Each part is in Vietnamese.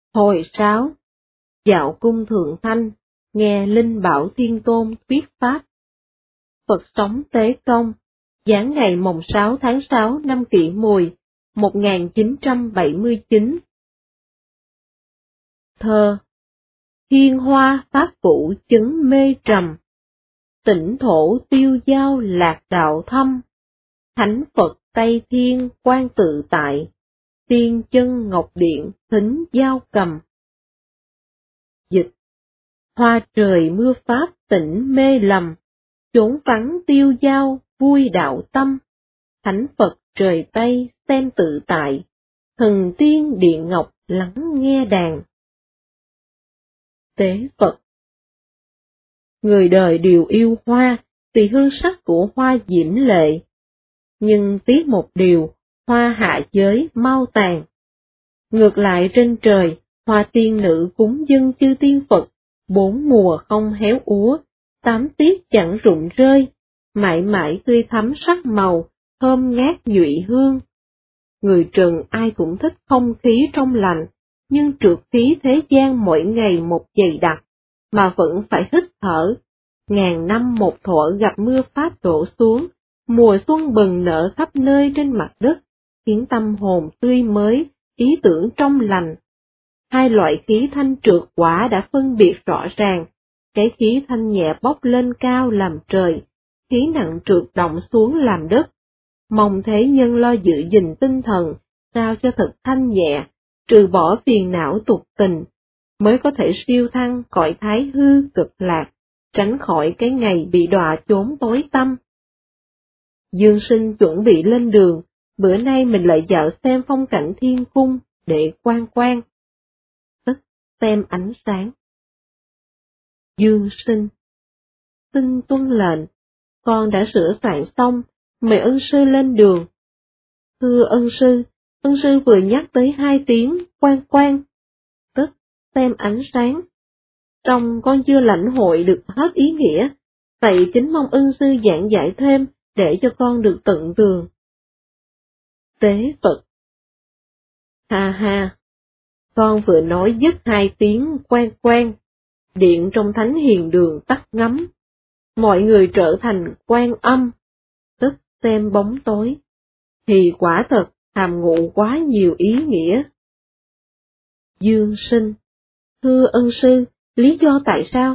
Hồi 6. Dạo cung Thượng Thanh, nghe Linh Bảo Thiên Tôn thuyết pháp. Phật sống Tế Công, giáng ngày mồng 6 tháng 6 năm Kỷ Mùi, 1979. Thơ. Thiên hoa pháp vũ chứng mê trầm, tỉnh thổ tiêu giao lạc đạo thâm, thánh Phật Tây Thiên quan tự tại, tiên chân ngọc điện thính giao cầm. Dịch. Hoa trời mưa pháp tỉnh mê lầm, chốn vắng tiêu giao vui đạo tâm, thánh Phật trời Tây xem tự tại, thần tiên điện ngọc lắng nghe đàn. Tế Phật. Người đời đều yêu hoa, vì hương sắc của hoa diễm lệ. Nhưng tiếc một điều, hoa hạ giới mau tàn. Ngược lại trên trời, hoa tiên nữ cúng dâng chư tiên Phật, 4 mùa không héo úa, 8 tiết chẳng rụng rơi, mãi mãi tươi thắm sắc màu, thơm ngát nhụy hương. Người trần ai cũng thích không khí trong lành, nhưng trượt khí thế gian mỗi ngày một dày đặc, mà vẫn phải hít thở. Ngàn năm một thuở gặp mưa pháp đổ xuống, mùa xuân bừng nở khắp nơi trên mặt đất, khiến tâm hồn tươi mới, ý tưởng trong lành. Hai loại khí thanh trượt quả đã phân biệt rõ ràng, cái khí thanh nhẹ bốc lên cao làm trời, khí nặng trượt động xuống làm đất. Mong thế nhân lo giữ gìn tinh thần, sao cho thật thanh nhẹ, trừ bỏ phiền não tục tình, mới có thể siêu thăng cõi thái hư cực lạc, tránh khỏi cái ngày bị đọa chốn tối tăm. Dương Sinh chuẩn bị lên đường, bữa nay mình lại dạo xem phong cảnh thiên cung, để quan quan. Tức xem ánh sáng. Dương Sinh. Xin tuân lệnh, con đã sửa soạn xong, mời ân sư lên đường. Thưa ân sư vừa nhắc tới 2 tiếng, quan quan. Tức xem ánh sáng. Trong con chưa lãnh hội được hết ý nghĩa, vậy kính mong ân sư giảng giải thêm, để cho con được tận tường. Tế Phật. Ha ha, con vừa nói dứt 2 tiếng quan quan, điện trong thánh hiền đường tắt ngấm, mọi người trở thành quan âm, tức xem bóng tối, thì quả thật hàm ngụ quá nhiều ý nghĩa. Dương Sinh. Thưa ân sư, lý do tại sao?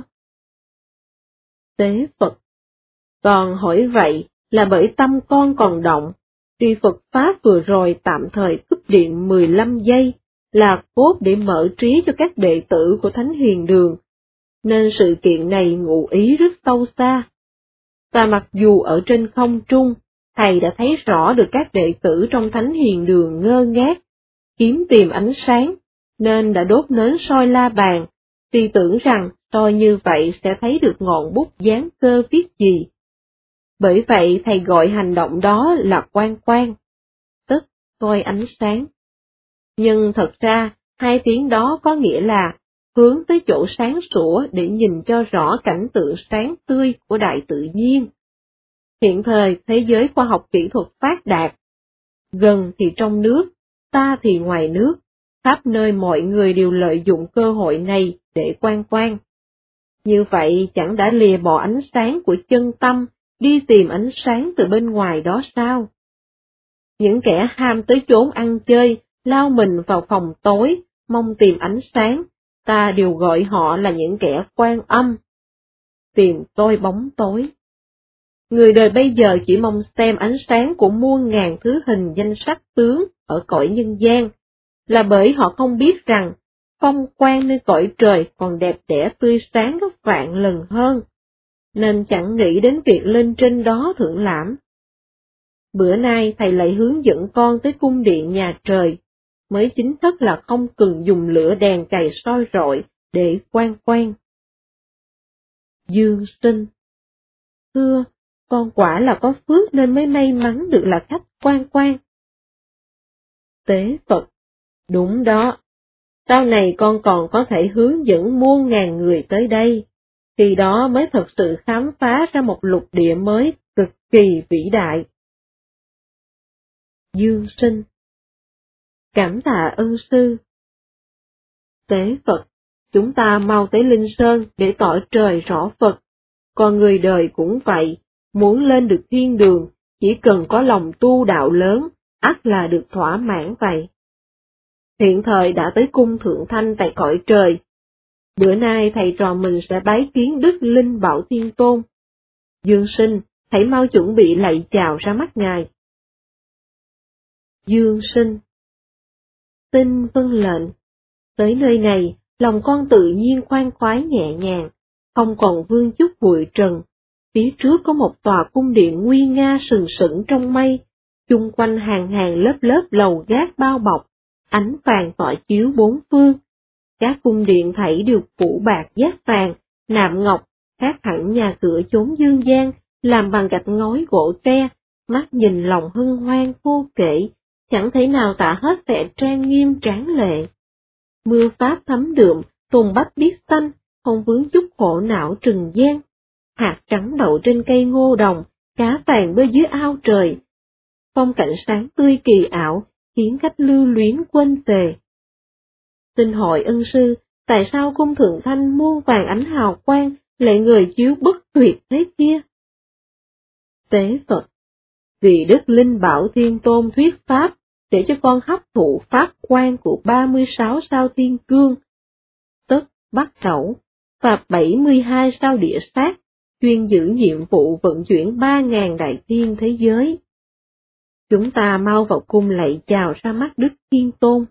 Tế Phật. Còn hỏi vậy là bởi tâm con còn động, tuy Phật Pháp vừa rồi tạm thời cúp điện 15 giây, là cốt để mở trí cho các đệ tử của Thánh Hiền Đường, nên sự kiện này ngụ ý rất sâu xa. Và mặc dù ở trên không trung, Thầy đã thấy rõ được các đệ tử trong Thánh Hiền Đường ngơ ngác, kiếm tìm ánh sáng, nên đã đốt nến soi la bàn, vì tưởng rằng soi như vậy sẽ thấy được ngọn bút dán cơ viết gì. Bởi vậy Thầy gọi hành động đó là quan quan, tức soi ánh sáng. Nhưng thật ra, 2 tiếng đó có nghĩa là hướng tới chỗ sáng sủa để nhìn cho rõ cảnh tượng sáng tươi của đại tự nhiên. Hiện thời thế giới khoa học kỹ thuật phát đạt, gần thì trong nước, ta thì ngoài nước, khắp nơi mọi người đều lợi dụng cơ hội này để quan quan. Như vậy chẳng đã lìa bỏ ánh sáng của chân tâm, đi tìm ánh sáng từ bên ngoài đó sao? Những kẻ ham tới chốn ăn chơi, lao mình vào phòng tối, mong tìm ánh sáng, ta đều gọi họ là những kẻ quan âm. Tìm tôi bóng tối. Người đời bây giờ chỉ mong xem ánh sáng của muôn ngàn thứ hình danh sắc tướng ở cõi nhân gian, là bởi họ không biết rằng phong quang nơi cõi trời còn đẹp đẽ tươi sáng gấp vạn lần hơn, nên chẳng nghĩ đến việc lên trên đó thưởng lãm. Bữa nay Thầy lại hướng dẫn con tới cung điện nhà trời, mới chính thức là không cần dùng lửa đèn cày soi rọi để quan quan. Dương Sinh. Thưa, con quả là có phước nên mới may mắn được là khách quan quan. Tế Phật. Đúng đó. Sau này con còn có thể hướng dẫn muôn ngàn người tới đây, thì đó mới thật sự khám phá ra một lục địa mới cực kỳ vĩ đại. Dương Sinh. Cảm tạ ân sư. Tế Phật, chúng ta mau tới Linh Sơn để tỏ trời rõ Phật, còn người đời cũng vậy, muốn lên được thiên đường, chỉ cần có lòng tu đạo lớn, ắt là được thỏa mãn vậy. Hiện thời đã tới cung Thượng Thanh tại cõi trời. Bữa nay thầy trò mình sẽ bái kiến Đức Linh Bảo Thiên Tôn. Dương Sinh, hãy mau chuẩn bị lạy chào ra mắt Ngài. Dương Sinh, xin vâng lệnh. Tới nơi này, lòng con tự nhiên khoan khoái nhẹ nhàng, không còn vương chút bụi trần. Phía trước có một tòa cung điện nguy nga sừng sững trong mây, chung quanh hàng hàng lớp lớp lầu gác bao bọc, ánh vàng tỏa chiếu bốn phương. Các cung điện thảy đều phủ bạc giác vàng, nạm ngọc, khác hẳn nhà cửa chốn dương gian, làm bằng gạch ngói gỗ tre, mắt nhìn lòng hân hoan vô kể, chẳng thể nào tả hết vẻ trang nghiêm tráng lệ. Mưa pháp thấm đượm, tùng bách biết xanh, không vướng chút khổ não trừng gian. Hạt trắng đậu trên cây ngô đồng, cá vàng bơi dưới ao trời. Phong cảnh sáng tươi kỳ ảo, khiến khách lưu luyến quên về. Xin hỏi ân sư, tại sao cung Thượng Thanh muôn vàng ánh hào quang, lại người chiếu bất tuyệt thế kia? Tế Phật, vì Đức Linh Bảo Thiên Tôn thuyết pháp, để cho con hấp thụ pháp quan của 36 sao thiên cương, tức Bắc Đẩu, và 72 sao địa sát, chuyên giữ nhiệm vụ vận chuyển 3.000 đại thiên thế giới. Chúng ta mau vào cung lạy chào ra mắt Đức Thiên Tôn.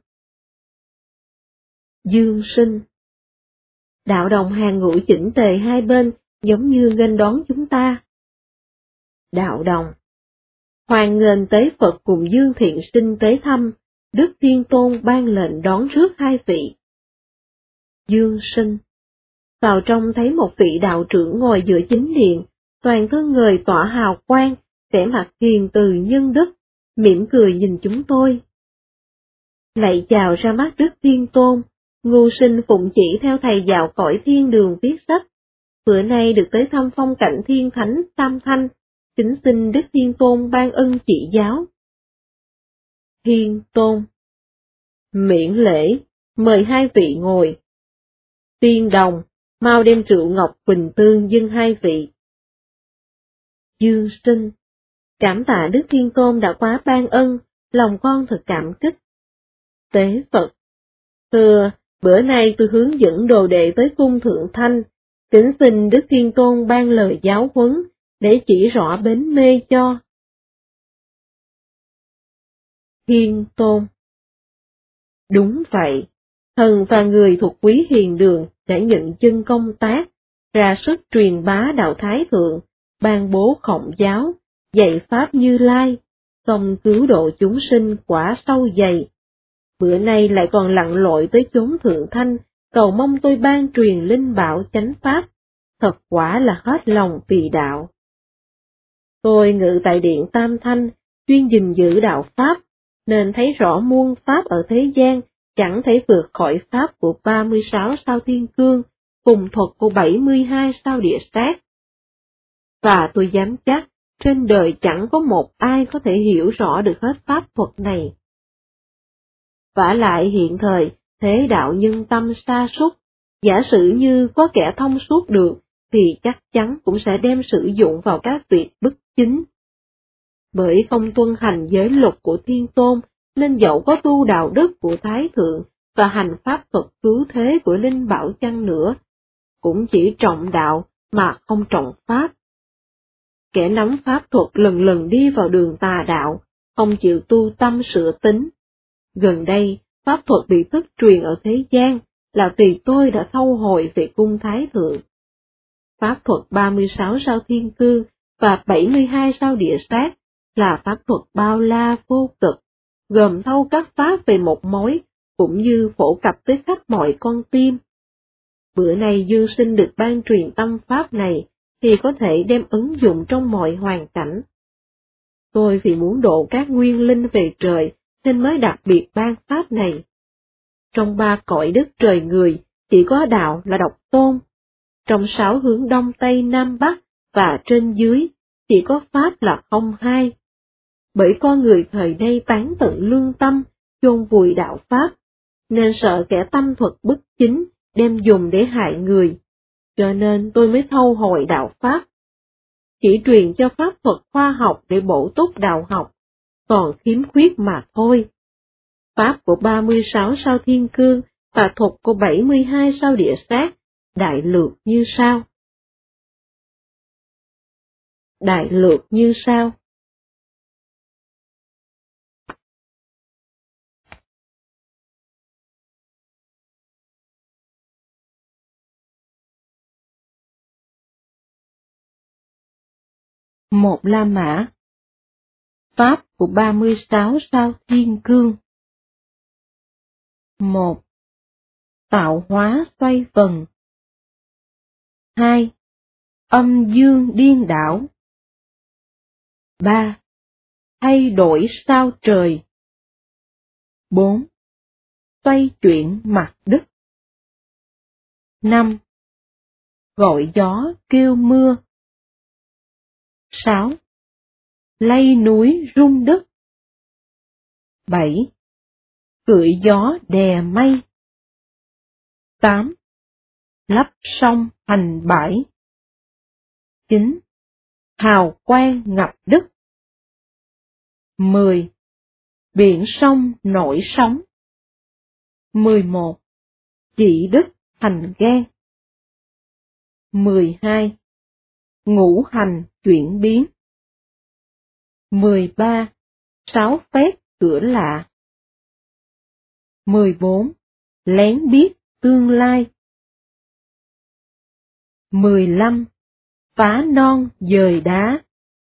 Dương Sinh, đạo đồng hàng ngũ chỉnh tề hai bên, giống như nghênh đón chúng ta. Đạo đồng, hoan nghênh Tế Phật cùng Dương Thiện Sinh tới thăm, Đức Thiên Tôn ban lệnh đón rước hai vị. Dương Sinh, vào trong thấy một vị đạo trưởng ngồi giữa chính điện, toàn thân người tỏa hào quang, vẻ mặt hiền từ nhân đức, mỉm cười nhìn chúng tôi. Lạy chào ra mắt Đức Thiên Tôn, ngu sinh phụng chỉ theo thầy dạo cõi thiên đường viết sách, bữa nay được tới thăm phong cảnh thiên thánh Tam Thanh, kính xin Đức Thiên Tôn ban ân chỉ giáo. Thiên Tôn, miễn lễ, mời hai vị ngồi. Tiên Đồng, mau đem rượu ngọc Quỳnh Tương dâng hai vị. Dương Sinh, cảm tạ Đức Thiên Tôn đã quá ban ân, lòng con thật cảm kích. Tế Phật, thưa, bữa nay tôi hướng dẫn đồ đệ tới cung Thượng Thanh, kính xin Đức Thiên Tôn ban lời giáo huấn, để chỉ rõ bến mê cho. Thiên Tôn, đúng vậy, thần và người thuộc quý hiền đường đã nhận chân công tác, ra sức truyền bá đạo Thái Thượng, ban bố Khổng giáo, dạy Pháp Như Lai, xong cứu độ chúng sinh quả sâu dày. Bữa nay lại còn lặn lội tới chốn Thượng Thanh, cầu mong tôi ban truyền linh bảo chánh Pháp, thật quả là hết lòng vì đạo. Tôi ngự tại điện Tam Thanh, chuyên gìn giữ đạo Pháp, nên thấy rõ muôn Pháp ở thế gian, chẳng thể vượt khỏi Pháp của 36 sao thiên cương, cùng thuật của 72 sao địa sát. Và tôi dám chắc, trên đời chẳng có một ai có thể hiểu rõ được hết Pháp thuật này. Vả lại hiện thời, thế đạo nhân tâm sa sút, giả sử như có kẻ thông suốt được, thì chắc chắn cũng sẽ đem sử dụng vào các việc bất chính. Bởi không tuân hành giới luật của Thiên Tôn, nên dẫu có tu đạo đức của Thái Thượng và hành pháp thuật cứu thế của Linh Bảo chăng nữa, cũng chỉ trọng đạo mà không trọng pháp. Kẻ nắm pháp thuật lần lần đi vào đường tà đạo, không chịu tu tâm sửa tính. Gần đây, pháp thuật bị thất truyền ở thế gian, là vì tôi đã thâu hồi về cung Thái Thượng. Pháp thuật 36 sao thiên cương và 72 sao địa sát là pháp thuật bao la vô cực, gồm thâu các pháp về một mối, cũng như phổ cập tới khắp mọi con tim. Bữa nay Dương Sinh được ban truyền tâm pháp này, thì có thể đem ứng dụng trong mọi hoàn cảnh. Tôi vì muốn độ các nguyên linh về trời, nên mới đặc biệt ban pháp này. Trong 3 cõi đất trời người, chỉ có đạo là độc tôn. Trong 6 hướng Đông Tây Nam Bắc và trên dưới, chỉ có pháp là không hai. Bởi con người thời nay tán tận lương tâm, chôn vùi đạo pháp, nên sợ kẻ tâm thuật bất chính đem dùng để hại người, cho nên tôi mới thâu hồi đạo Pháp. Chỉ truyền cho pháp thuật khoa học để bổ túc đạo học, còn khiếm khuyết mà thôi. Pháp của 36 sao thiên cương và thuật của 72 sao địa sát, đại lược như sau. Đại lược như sau. Một La Mã. Pháp của 36 sao thiên cương. 1. Tạo hóa xoay vần. 2. Âm dương điên đảo. 3. Thay đổi sao trời. 4. Xoay chuyển mặt đất. 5. Gọi gió kêu mưa. 6. Lay núi rung đất. 7. Cưỡi gió đè mây. 8. Lấp sông thành bãi. 9. Hào quang ngập đất. 10. Biển sông nổi sóng. 11. Chỉ đất thành gan. 12. Ngũ hành chuyển biến. 13. Sáu phép cửa lạ. 14. Lén biết tương lai. 15. Phá non dời đá.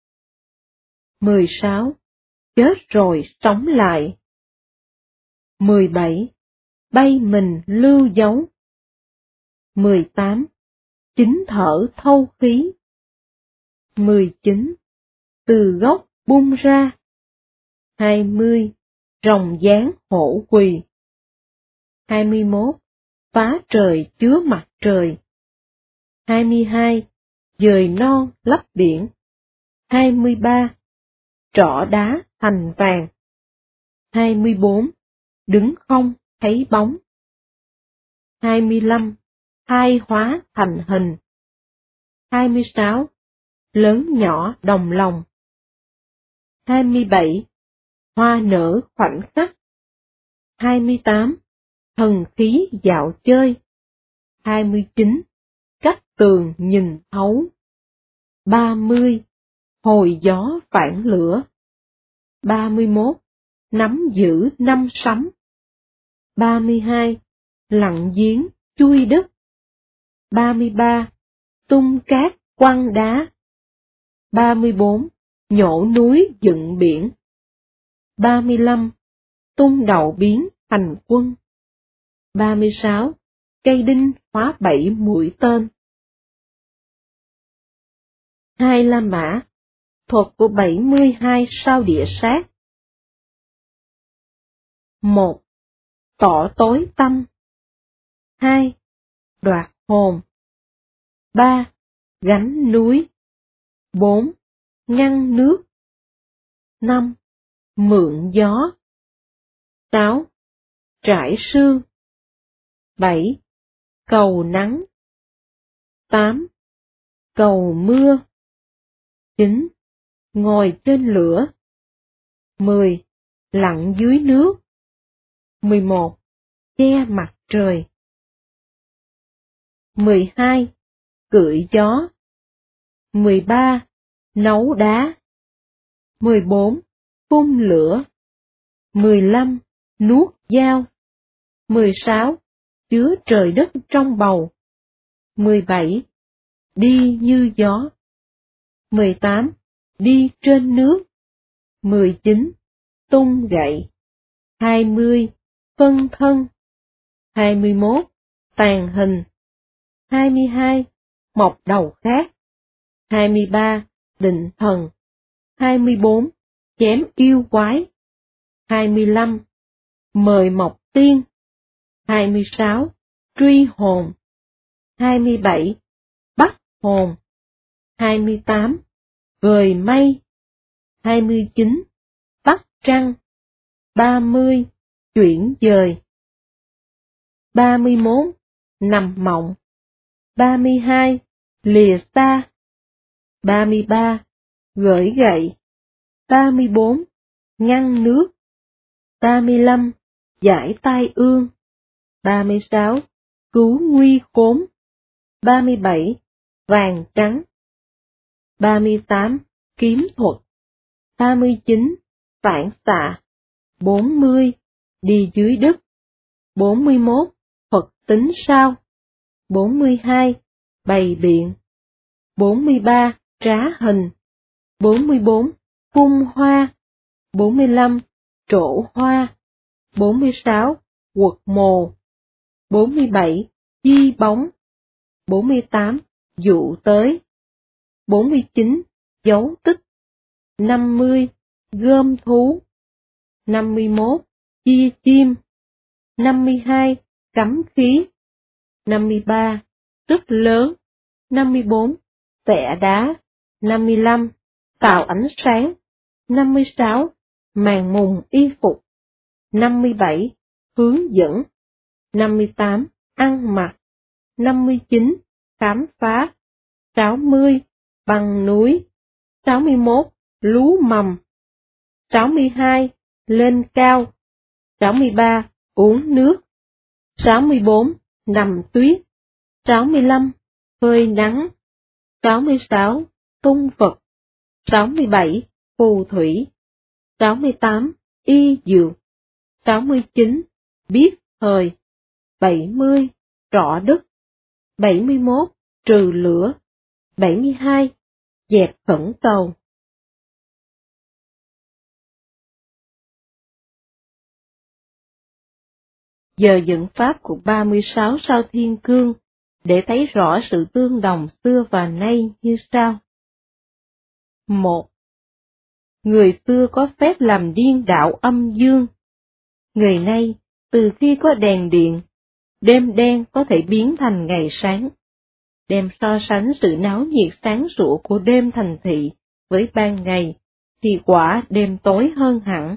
16. Chết rồi sống lại. 17. Bay mình lưu dấu. 18. Chính thở thâu khí. 19. Từ gốc bung ra. 20. Rồng dáng hổ quỳ. 21. Phá trời chứa mặt trời. 22. Dời non lấp biển. 23. Trỏ đá thành vàng. 24. Đứng không thấy bóng. 25. Hai hóa thành hình. 26. Lớn nhỏ đồng lòng. 27. Hoa nở khoảnh khắc. 28. Thần khí dạo chơi. 29. Cách tường nhìn thấu. 30. Hồi gió phản lửa. 31. Nắm giữ năm sấm. 32. Lặn giếng chui đất. 33. Tung cát quăng đá. 34. Nhổ núi dựng biển. 35. Tung đậu biến thành quân. 36. Cây đinh hóa 7 mũi tên. 2 La Mã. Thuật của 72 sao địa sát. 1. Tỏ tối tâm. 2. Đoạt hồn. 3. Gánh núi. 4. Ngăn nước. 5. Mượn gió. 6. Trải sương. 7. Cầu nắng. 8. Cầu mưa. 9. Ngồi trên lửa. 10. Lặn dưới nước. 11. Che mặt trời. 12. Cưỡi gió. 13. Nấu đá. 14. Phun lửa. 15. Nuốt dao. 16. Chứa trời đất trong bầu. 17. Đi như gió. 18. Đi trên nước. 19. Tung gậy. 20. Phân thân. 21. Tàn hình. 22. Mọc đầu khác. 23. Định thần. 24. Chém yêu quái. 25. Mời mọc tiên. 26. Truy hồn. 27. Bắt hồn. 28. Vời mây. 29. Bắt trăng. 30. Chuyển dời. 31. Nằm mộng. 32. Lìa xa. 33. Gởi gậy. 34. Ngăn nước. 35. Giải tai ương. 36. Cứu nguy khốn. 37. Vàng trắng. 38. Kiếm thuật. 39. Phản xạ. 40. Đi dưới đất. 41. Thuật tính sao. 42. Bày biện. 43. Trá hình. 44. Phun hoa. 45. Trổ hoa. 46. Quật mồ. 47. Chi bóng. 48. Dụ tới. 49. Dấu tích. 50. Gom thú. 51. Chia chim. 52. Cắm khí. 53. Rất lớn. 54. Tẻ đá. 55. Tạo ánh sáng. 56. Màn mùng y phục. 57. Hướng dẫn. 58. Ăn mặc. 59. Khám phá. 60. Băng núi. 61. Lúa mầm. 62. Lên cao. 63. Uống nước. 64. Nằm tuyết. 65. Phơi nắng. 66. Tung vật. 67. Phù thủy. 68. Y dược. 69. Biết thời. 70. Rõ đất. 71. Trừ lửa. 72. Dẹp khẩn cầu. Giờ dựng pháp của 36 sao thiên cương, để thấy rõ sự tương đồng xưa và nay như sau. 1. Người xưa có phép làm điên đảo âm dương. Người nay, từ khi có đèn điện, đêm đen có thể biến thành ngày sáng. Đem so sánh sự náo nhiệt sáng sủa của đêm thành thị với ban ngày, thì quả đêm tối hơn hẳn.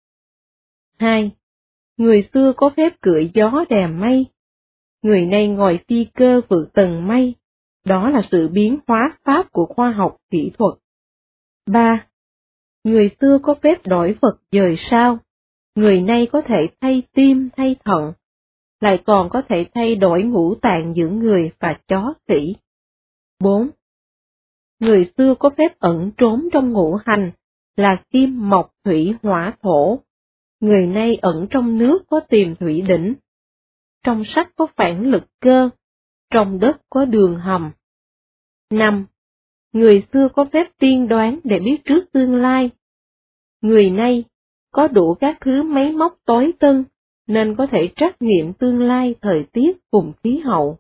2. Người xưa có phép cưỡi gió đè mây. Người nay ngồi phi cơ vượt tầng mây, đó là sự biến hóa pháp của khoa học kỹ thuật. 3. Người xưa có phép đổi vật dời sao. Người nay có thể thay tim thay thận, lại còn có thể thay đổi ngũ tạng giữa người và chó khỉ. 4. Người xưa có phép ẩn trốn trong ngũ hành, là kim mộc thủy hỏa thổ. Người nay ẩn trong nước có tiềm thủy đỉnh. Trong sắt có phản lực cơ, trong đất có đường hầm. 5. Người xưa có phép tiên đoán để biết trước tương lai. Người nay có đủ các thứ máy móc tối tân, nên có thể trắc nghiệm tương lai thời tiết cùng khí hậu.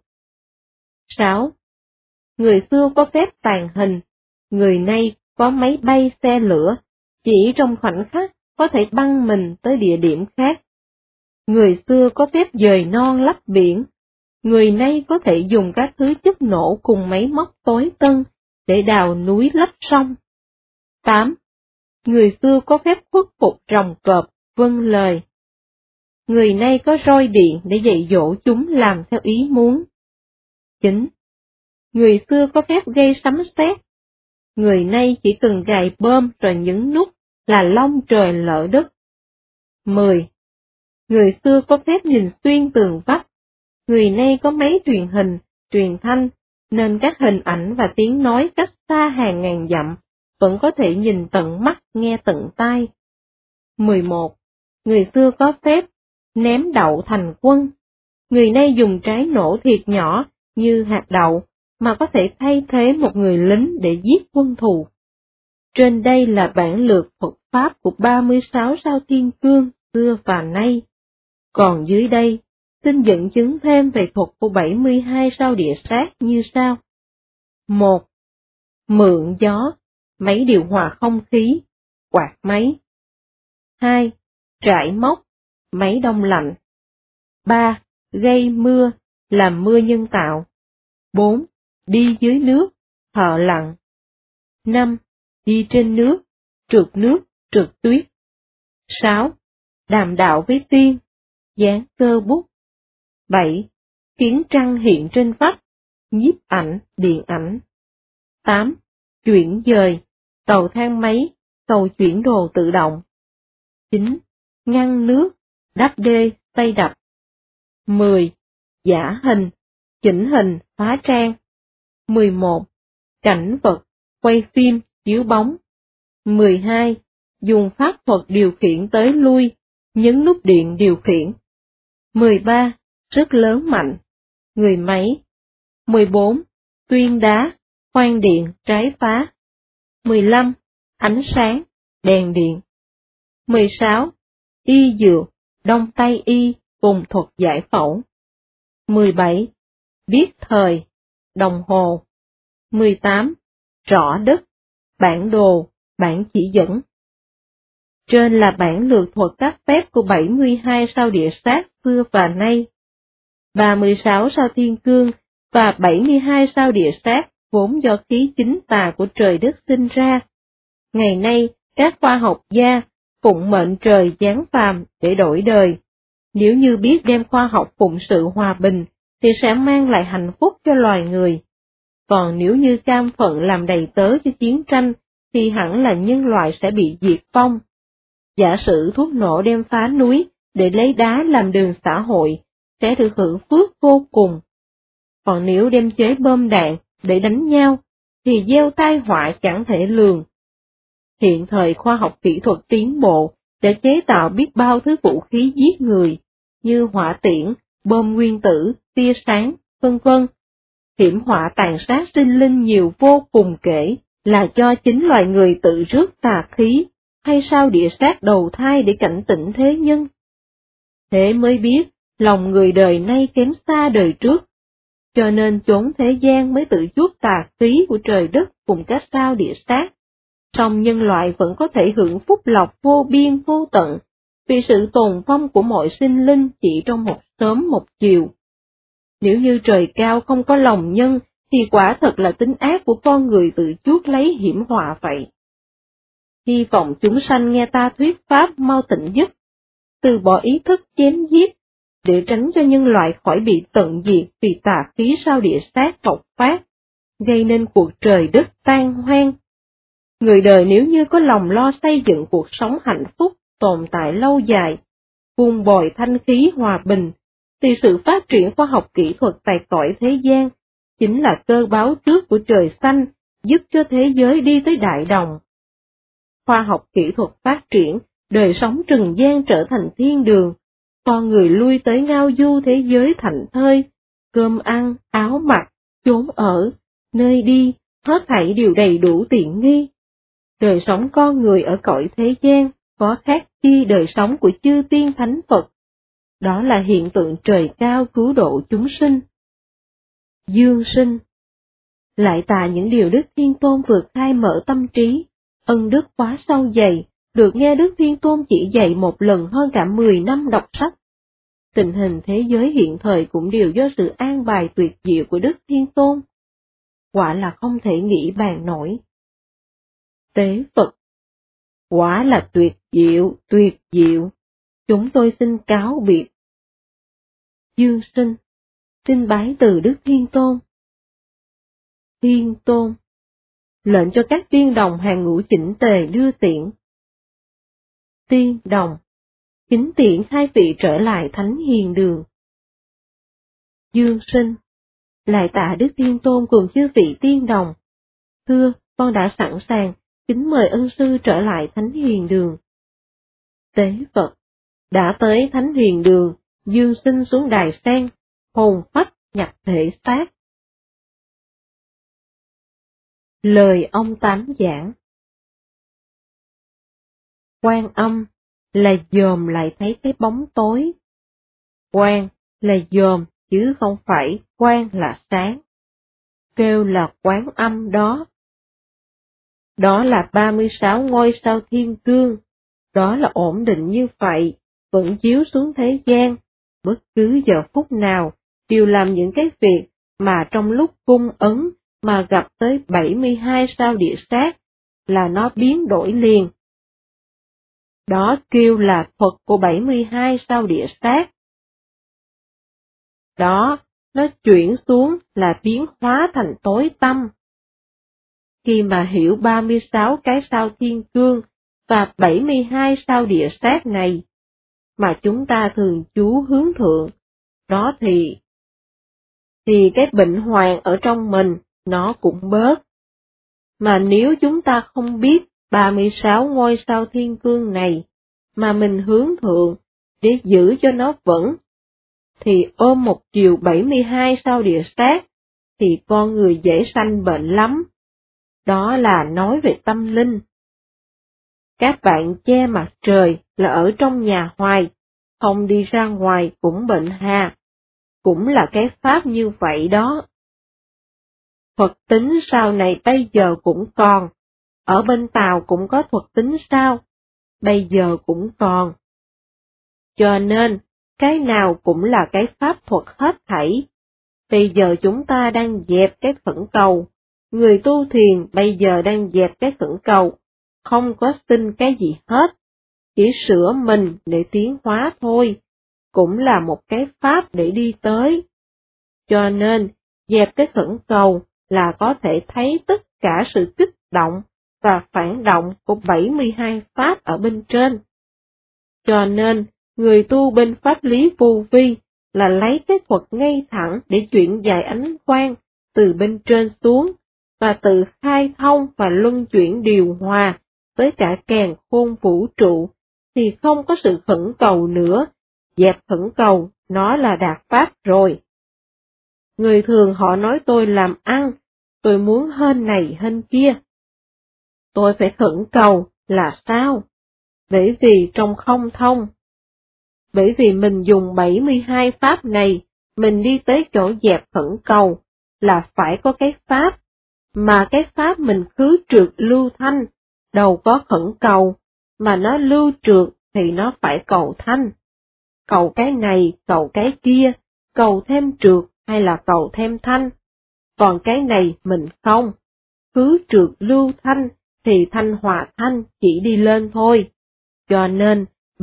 6. Người xưa có phép tàng hình, người nay có máy bay xe lửa, chỉ trong khoảnh khắc có thể băng mình tới địa điểm khác. Người xưa có phép dời non lấp biển, người nay có thể dùng các thứ chất nổ cùng máy móc tối tân để đào núi lấp sông. 8. Người xưa có phép khuất phục rồng cọp, vâng lời. Người nay có roi điện để dạy dỗ chúng làm theo ý muốn. 9. Người xưa có phép gây sấm sét. Người nay chỉ cần gài bơm rồi nhấn nút là long trời lở đất. 10. Người xưa có phép nhìn xuyên tường vách. Người nay có máy truyền hình, truyền thanh, nên các hình ảnh và tiếng nói cách xa hàng ngàn dặm, vẫn có thể nhìn tận mắt, nghe tận tai. 11. Người xưa có phép ném đậu thành quân. Người nay dùng trái nổ thiệt nhỏ như hạt đậu, mà có thể thay thế một người lính để giết quân thù. Trên đây là bản lược thuật pháp của 36 sao thiên cương xưa và nay. Còn dưới đây, xin dẫn chứng thêm về thuật của 72 sao địa sát như sau. 1. Mượn gió, máy điều hòa không khí, quạt máy. 2. Trải móc, máy đông lạnh. 3. Gây mưa, làm mưa nhân tạo. 4. Đi dưới nước, thợ lặn. 5. Đi trên nước, trượt tuyết. 6. Đàm đạo với tiên, dán cơ bút. 7. Kiến trăng hiện trên vách, nhiếp ảnh, điện ảnh. 8. Chuyển dời, cầu thang máy, cầu chuyển đồ tự động. 9. Ngăn nước, đắp đê, xây đập. 10. Giả hình, chỉnh hình, hóa trang. 11. Cảnh vật, quay phim, chiếu bóng. 12. Dùng pháp thuật điều khiển tới lui, nhấn nút điện điều khiển. 13. Rất lớn mạnh, người máy. 14. Tuyên đá, khoan điện, trái phá. 15. Ánh sáng, đèn điện. 16. Y dược, đông tây y, cùng thuật giải phẫu. 17. Biết thời, đồng hồ. 18. Rõ đất, bản đồ, bản chỉ dẫn. Trên là bản lược thuật các phép của 72 sao địa sát xưa và nay. 36 sao thiên cương và 72 sao địa sát vốn do khí chính tà của trời đất sinh ra. Ngày nay, các khoa học gia phụng mệnh trời giáng phàm để đổi đời. Nếu như biết đem khoa học phụng sự hòa bình, thì sẽ mang lại hạnh phúc cho loài người. Còn nếu như cam phận làm đầy tớ cho chiến tranh, thì hẳn là nhân loại sẽ bị diệt vong. Giả sử thuốc nổ đem phá núi để lấy đá làm đường xã hội, sẽ được hưởng phước vô cùng. Còn nếu đem chế bom đạn để đánh nhau, thì gieo tai họa chẳng thể lường. Hiện thời khoa học kỹ thuật tiến bộ để chế tạo biết bao thứ vũ khí giết người, như hỏa tiễn, bom nguyên tử, tia sáng, vân vân. Hiểm họa tàn sát sinh linh nhiều vô cùng kể, là do chính loài người tự rước tà khí, hay sao địa sát đầu thai để cảnh tỉnh thế nhân. Thế mới biết, lòng người đời nay kém xa đời trước, cho nên chốn thế gian mới tự chuốc tà khí của trời đất cùng các sao địa sát. Song nhân loại vẫn có thể hưởng phúc lộc vô biên vô tận, vì sự tồn vong của mọi sinh linh chỉ trong một sớm một chiều. Nếu như trời cao không có lòng nhân, thì quả thật là tính ác của con người tự chuốc lấy hiểm họa vậy. Hy vọng chúng sanh nghe ta thuyết pháp mau tỉnh giấc, từ bỏ ý thức chém giết, để tránh cho nhân loại khỏi bị tận diệt vì tà khí sao địa sát bộc phát, gây nên cuộc trời đất tan hoang. Người đời nếu như có lòng lo xây dựng cuộc sống hạnh phúc, tồn tại lâu dài, buông bồi thanh khí hòa bình, thì sự phát triển khoa học kỹ thuật tại cõi thế gian chính là cơ báo trước của trời xanh, giúp cho thế giới đi tới đại đồng. Khoa học kỹ thuật phát triển, đời sống trần gian trở thành thiên đường, con người lui tới ngao du thế giới thảnh thơi, cơm ăn, áo mặc, chốn ở, nơi đi, hết thảy đều đầy đủ tiện nghi. Đời sống con người ở cõi thế gian có khác chi đời sống của chư tiên thánh Phật. Đó là hiện tượng trời cao cứu độ chúng sinh. Dương sinh. Lại tà những điều Đức Thiên Tôn vừa khai mở tâm trí, ân đức quá sâu dày, được nghe Đức Thiên Tôn chỉ dạy một lần hơn cả 10 năm đọc sách. Tình hình thế giới hiện thời cũng đều do sự an bài tuyệt diệu của Đức Thiên Tôn. Quả là không thể nghĩ bàn nổi. Tế Phật. Quả là tuyệt diệu. Chúng tôi xin cáo biệt. Dương sinh. Xin bái từ Đức Thiên Tôn. Thiên Tôn. Lệnh cho các tiên đồng hàng ngũ chỉnh tề đưa tiễn. Tiên đồng. Kính tiễn hai vị trở lại thánh hiền đường. Dương sinh. Lại tạ Đức Thiên Tôn cùng chư vị tiên đồng. Thưa, con đã sẵn sàng, kính mời ân sư trở lại thánh hiền đường. Tế Phật. Đã tới thánh hiền đường, dương sinh xuống đài sen, hồn phách nhập thể xác. Lời ông Tám giảng. Quan âm là dòm lại thấy cái bóng tối. Quan là dòm chứ không phải quan là sáng. Kêu là Quán Âm đó. Đó là 36 ngôi sao thiên cương, đó là ổn định như vậy, vẫn chiếu xuống thế gian, bất cứ giờ phút nào, đều làm những cái việc mà trong lúc cung ấn mà gặp tới 72 sao địa sát, là nó biến đổi liền. Đó kêu là thuật của 72 sao địa sát. Đó, nó chuyển xuống là biến hóa thành tối tăm. Khi mà hiểu 36 cái sao thiên cương và 72 sao địa sát này, mà chúng ta thường chú hướng thượng, đó thì cái bệnh hoạn ở trong mình nó cũng bớt. Mà nếu chúng ta không biết 36 ngôi sao thiên cương này, mà mình hướng thượng để giữ cho nó vững, thì ôm một chiều 72 sao địa sát, thì con người dễ sanh bệnh lắm. Đó là nói về tâm linh. Các bạn che mặt trời là ở trong nhà hoài, không đi ra ngoài cũng bệnh hà, cũng là cái pháp như vậy đó. Thuật tính sao này bây giờ cũng còn, ở bên Tàu cũng có thuật tính sao, bây giờ cũng còn. Cho nên, cái nào cũng là cái pháp thuật hết thảy. Bây giờ chúng ta đang dẹp cái khẩn cầu, người tu thiền bây giờ đang dẹp cái khẩn cầu, không có xin cái gì hết, chỉ sửa mình để tiến hóa thôi, cũng là một cái pháp để đi tới. Cho nên, dẹp cái khẩn cầu là có thể thấy tất cả sự kích động và phản động của 72 pháp ở bên trên. Cho nên, người tu bên pháp lý vô vi là lấy cái thuật ngay thẳng để chuyển dải ánh quang từ bên trên xuống, và tự khai thông và luân chuyển điều hòa tới cả càn khôn vũ trụ, thì không có sự khẩn cầu nữa, dẹp khẩn cầu, nó là đạt pháp rồi. Người thường họ nói tôi làm ăn, tôi muốn hên này hên kia. Tôi phải khẩn cầu là sao? Bởi vì trong không thông. Bởi vì mình dùng 72 pháp này, mình đi tới chỗ dẹp khẩn cầu, là phải có cái pháp, mà cái pháp mình khứ trượt lưu thanh, đâu có khẩn cầu, mà nó lưu trượt thì nó phải cầu thanh. Cầu cái này, cầu cái kia, cầu thêm trượt hay là cầu thêm thanh. Còn cái này mình không, khứ trượt lưu thanh thì thanh hòa thanh chỉ đi lên thôi. Cho nên,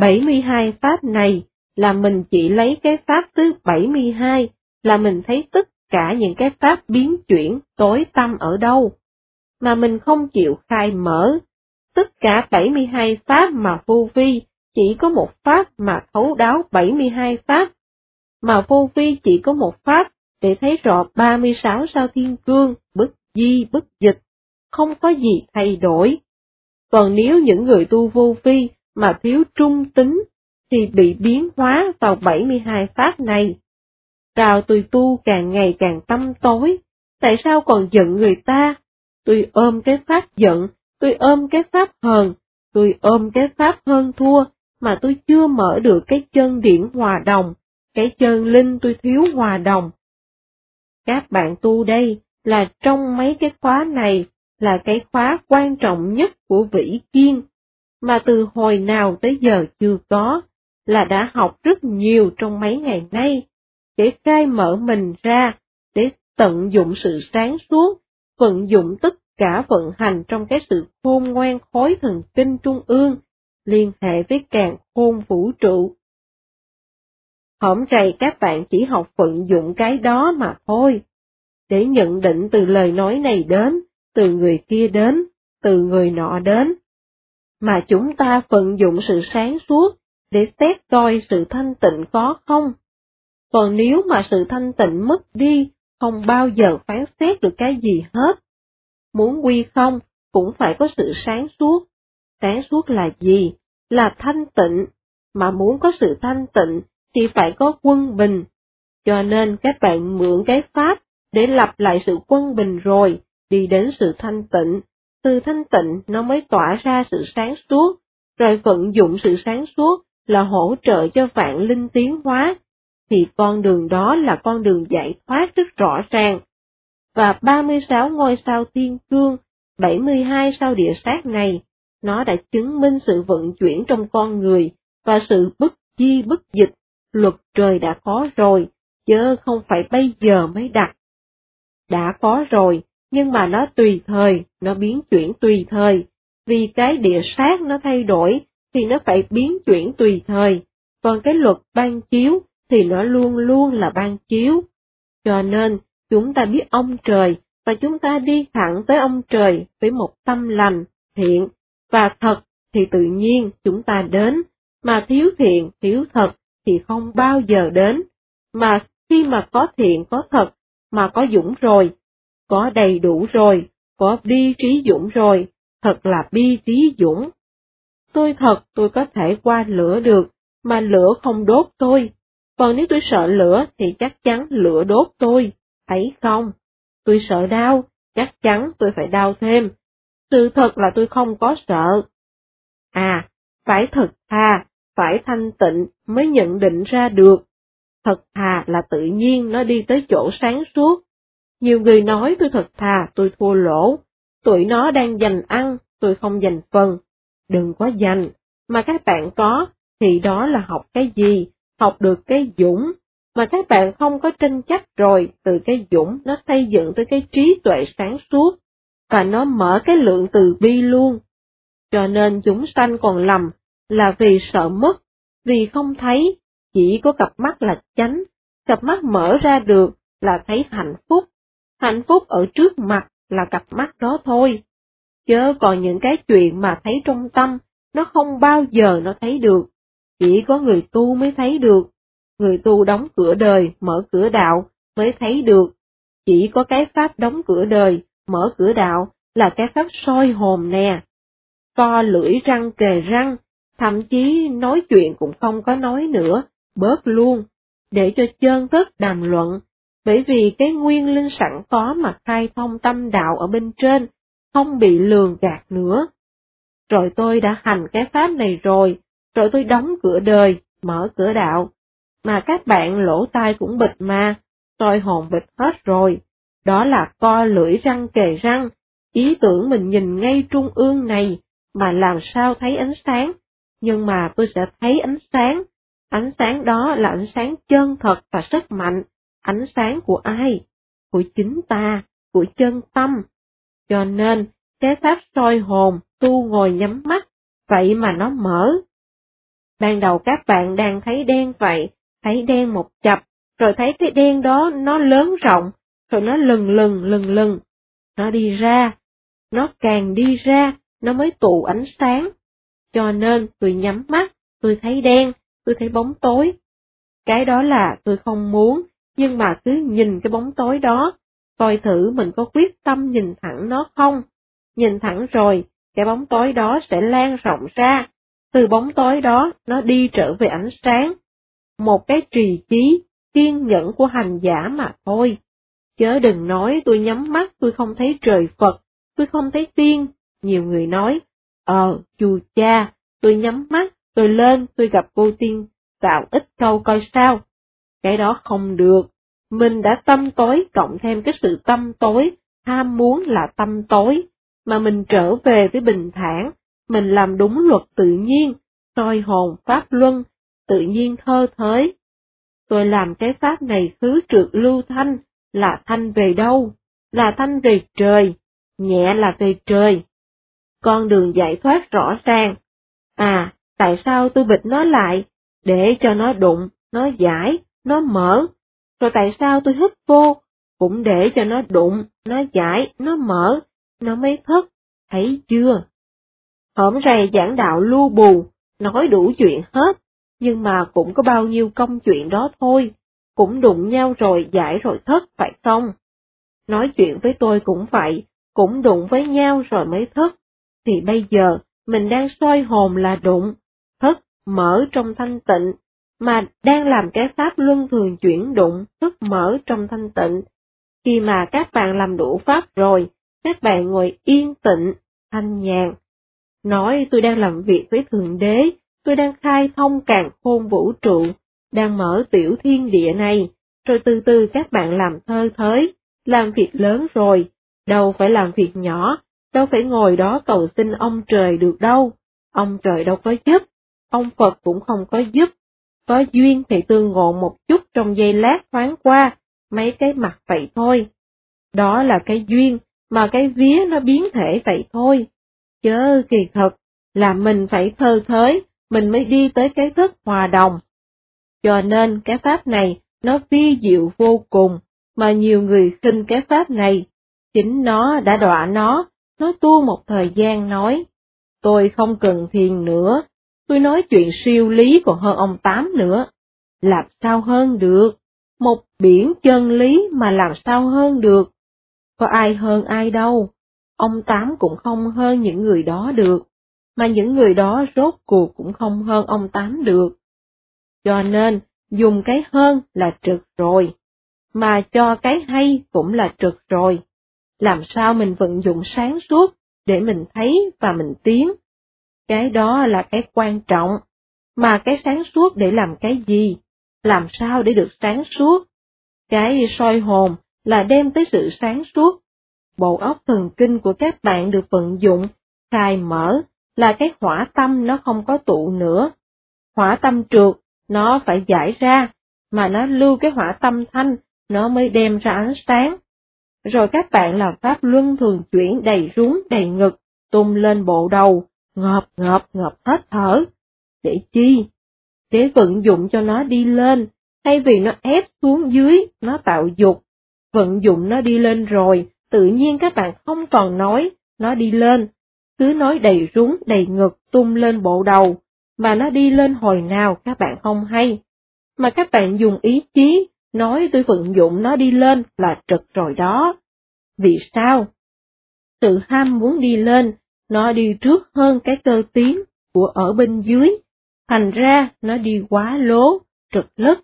72 pháp này là mình chỉ lấy cái pháp thứ 72 là mình thấy tất cả những cái pháp biến chuyển tối tăm ở đâu, mà mình không chịu khai mở. Tất cả 72 pháp mà vô vi chỉ có một pháp mà thấu đáo 72 pháp, mà vô vi chỉ có một pháp để thấy rõ 36 sao thiên cương, bất di bất dịch, không có gì thay đổi. Còn nếu những người tu vô vi mà thiếu trung tính, thì bị biến hóa vào 72 pháp này. Rào tôi tu càng ngày càng tâm tối, tại sao còn giận người ta? Tôi ôm cái pháp giận, tôi ôm cái pháp hờn, tôi ôm cái pháp hơn thua, mà tôi chưa mở được cái chân điển hòa đồng, cái chân linh tôi thiếu hòa đồng. Các bạn tu đây là trong mấy cái khóa này là cái khóa quan trọng nhất của Vĩ Kiên, mà từ hồi nào tới giờ chưa có, là đã học rất nhiều trong mấy ngày nay, để khai mở mình ra, để tận dụng sự sáng suốt, vận dụng tất cả vận hành trong cái sự khôn ngoan khối thần kinh trung ương, liên hệ với càn khôn vũ trụ. Hổng rày các bạn chỉ học vận dụng cái đó mà thôi, để nhận định từ lời nói này đến, từ người kia đến, từ người nọ đến, mà chúng ta vận dụng sự sáng suốt để xét coi sự thanh tịnh có không. Còn nếu mà sự thanh tịnh mất đi, không bao giờ phán xét được cái gì hết. Muốn quy không, cũng phải có sự sáng suốt. Sáng suốt là gì? Là thanh tịnh. Mà muốn có sự thanh tịnh, thì phải có quân bình. Cho nên các bạn mượn cái pháp để lập lại sự quân bình rồi, đi đến sự thanh tịnh. Từ thanh tịnh nó mới tỏa ra sự sáng suốt, rồi vận dụng sự sáng suốt là hỗ trợ cho vạn linh tiến hóa, thì con đường đó là con đường giải thoát rất rõ ràng. Và 36 ngôi sao thiên cương, 72 sao địa sát này, nó đã chứng minh sự vận chuyển trong con người, và sự bất di bất dịch, luật trời đã có rồi, chứ không phải bây giờ mới đặt. Đã có rồi, nhưng mà nó tùy thời, nó biến chuyển tùy thời, vì cái địa sát nó thay đổi, thì nó phải biến chuyển tùy thời, còn cái luật ban chiếu thì nó luôn luôn là ban chiếu. Cho nên, chúng ta biết ông trời, và chúng ta đi thẳng tới ông trời với một tâm lành, thiện, và thật thì tự nhiên chúng ta đến, mà thiếu thiện, thiếu thật thì không bao giờ đến. Mà khi mà có thiện, có thật, mà có dũng rồi, có đầy đủ rồi, có bi trí dũng rồi, thật là bi trí dũng. Tôi thật tôi có thể qua lửa được, mà lửa không đốt tôi. Còn nếu tôi sợ lửa thì chắc chắn lửa đốt tôi, thấy không? Tôi sợ đau, chắc chắn tôi phải đau thêm. Sự thật là tôi không có sợ. À, phải thật thà, phải thanh tịnh mới nhận định ra được. Thật thà là tự nhiên nó đi tới chỗ sáng suốt. Nhiều người nói tôi thật thà, tôi thua lỗ. Tụi nó đang giành ăn, tôi không giành phần. Đừng có giành, mà các bạn có, thì đó là học cái gì? Học được cái dũng. Mà các bạn không có tranh chấp rồi, từ cái dũng nó xây dựng tới cái trí tuệ sáng suốt, và nó mở cái lượng từ bi luôn. Cho nên chúng sanh còn lầm, là vì sợ mất, vì không thấy, chỉ có cặp mắt là chánh, cặp mắt mở ra được là thấy hạnh phúc ở trước mặt là cặp mắt đó thôi. Chớ còn những cái chuyện mà thấy trong tâm, nó không bao giờ nó thấy được, chỉ có người tu mới thấy được. Người tu đóng cửa đời, mở cửa đạo mới thấy được. Chỉ có cái pháp đóng cửa đời, mở cửa đạo là cái pháp soi hồn nè. Co lưỡi răng kề răng, thậm chí nói chuyện cũng không có nói nữa, bớt luôn, để cho chân thức đàm luận, bởi vì cái nguyên linh sẵn có mà khai thông tâm đạo ở bên trên, không bị lường gạt nữa. Rồi tôi đã hành cái pháp này rồi tôi đóng cửa đời, mở cửa đạo, mà các bạn lỗ tai cũng bịt mà, soi hồn bịt hết rồi, đó là co lưỡi răng kề răng, ý tưởng mình nhìn ngay trung ương này, mà làm sao thấy ánh sáng, nhưng mà tôi sẽ thấy ánh sáng đó là ánh sáng chân thật và rất mạnh, ánh sáng của ai? Của chính ta, của chân tâm. Cho nên, cái pháp soi hồn, tu ngồi nhắm mắt, vậy mà nó mở. Ban đầu các bạn đang thấy đen vậy, thấy đen một chập, rồi thấy cái đen đó nó lớn rộng, rồi nó lừng lừng, nó đi ra, nó càng đi ra, nó mới tụ ánh sáng. Cho nên tôi nhắm mắt, tôi thấy đen, tôi thấy bóng tối. Cái đó là tôi không muốn, nhưng mà cứ nhìn cái bóng tối đó, coi thử mình có quyết tâm nhìn thẳng nó không. Nhìn thẳng rồi, cái bóng tối đó sẽ lan rộng ra, từ bóng tối đó nó đi trở về ánh sáng. Một cái trì trí, kiên nhẫn của hành giả mà thôi. Chớ đừng nói tôi nhắm mắt tôi không thấy trời Phật, tôi không thấy tiên. Nhiều người nói, chù cha, tôi nhắm mắt, tôi lên, tôi gặp cô tiên, tạo ít câu coi sao. Cái đó không được, mình đã tâm tối cộng thêm cái sự tâm tối, ham muốn là tâm tối, mà mình trở về với bình thản, mình làm đúng luật tự nhiên, soi hồn pháp luân, tự nhiên thơ thới. Tôi làm cái pháp này khứ trượt lưu thanh, là thanh về đâu? Là thanh về trời, nhẹ là về trời. Con đường giải thoát rõ ràng. À, tại sao tôi bịt nó lại? Để cho nó đụng, nó giải, nó mở. Rồi tại sao tôi hít vô? Cũng để cho nó đụng, nó giải, nó mở, nó mới thức. Thấy chưa? Hổm rày giảng đạo lu bù, nói đủ chuyện hết, nhưng mà cũng có bao nhiêu công chuyện đó thôi, cũng đụng nhau rồi giải rồi thức, phải không? Nói chuyện với tôi cũng vậy, cũng đụng với nhau rồi mới thức, thì bây giờ mình đang soi hồn là đụng, thức, mở trong thanh tịnh, mà đang làm cái pháp luân thường chuyển đụng, thức mở trong thanh tịnh. Khi mà các bạn làm đủ pháp rồi, các bạn ngồi yên tịnh, thanh nhàn. Nói tôi đang làm việc với Thượng Đế, tôi đang khai thông càn khôn vũ trụ, đang mở tiểu thiên địa này, rồi từ từ các bạn làm thơ thới, làm việc lớn rồi, đâu phải làm việc nhỏ, đâu phải ngồi đó cầu xin ông trời được đâu, ông trời đâu có giúp, ông Phật cũng không có giúp, có duyên thì tương ngộ một chút trong giây lát thoáng qua, mấy cái mặt vậy thôi. Đó là cái duyên, mà cái vía nó biến thể vậy thôi. Chớ kỳ thật, là mình phải thơ thới, mình mới đi tới cái thức hòa đồng. Cho nên cái pháp này nó vi diệu vô cùng, mà nhiều người khinh cái pháp này. Chính nó đã đọa nó tu một thời gian nói, tôi không cần thiền nữa, tôi nói chuyện siêu lý còn hơn ông Tám nữa. Làm sao hơn được? Một biển chân lý mà làm sao hơn được? Có ai hơn ai đâu, ông Tám cũng không hơn những người đó được, mà những người đó rốt cuộc cũng không hơn ông Tám được. Cho nên, dùng cái hơn là trực rồi, mà cho cái hay cũng là trực rồi. Làm sao mình vận dụng sáng suốt để mình thấy và mình tiến? Cái đó là cái quan trọng, mà cái sáng suốt để làm cái gì? Làm sao để được sáng suốt? Cái soi hồn là đem tới sự sáng suốt. Bộ óc thần kinh của các bạn được vận dụng, khai mở, là cái hỏa tâm nó không có tụ nữa. Hỏa tâm trượt, nó phải giải ra, mà nó lưu cái hỏa tâm thanh, nó mới đem ra ánh sáng. Rồi các bạn làm pháp luân thường chuyển đầy rúng đầy ngực, tung lên bộ đầu, ngợp hết thở. Để chi? Để vận dụng cho nó đi lên, thay vì nó ép xuống dưới, nó tạo dục. Vận dụng nó đi lên rồi, tự nhiên các bạn không còn nói, nó đi lên. Cứ nói đầy rúng đầy ngực tung lên bộ đầu, mà nó đi lên hồi nào các bạn không hay. Mà các bạn dùng ý chí, nói tôi vận dụng nó đi lên là trực rồi đó. Vì sao? Sự ham muốn đi lên, nó đi trước hơn cái cơ tiến của ở bên dưới, thành ra nó đi quá lố, trực lất.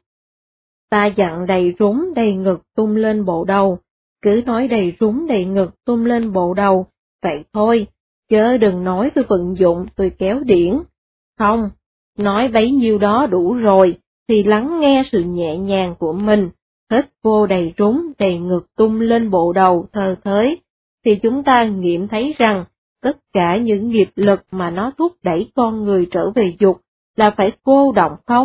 Ta dặn đầy rúng đầy ngực tung lên bộ đầu, cứ nói đầy rúng đầy ngực tung lên bộ đầu, vậy thôi, chớ đừng nói tôi vận dụng tôi kéo điển. Không, nói bấy nhiêu đó đủ rồi, thì lắng nghe sự nhẹ nhàng của mình, hít vô đầy rúng đầy ngực tung lên bộ đầu thơ thới, thì chúng ta nghiệm thấy rằng tất cả những nghiệp lực mà nó thúc đẩy con người trở về dục là phải cô động không?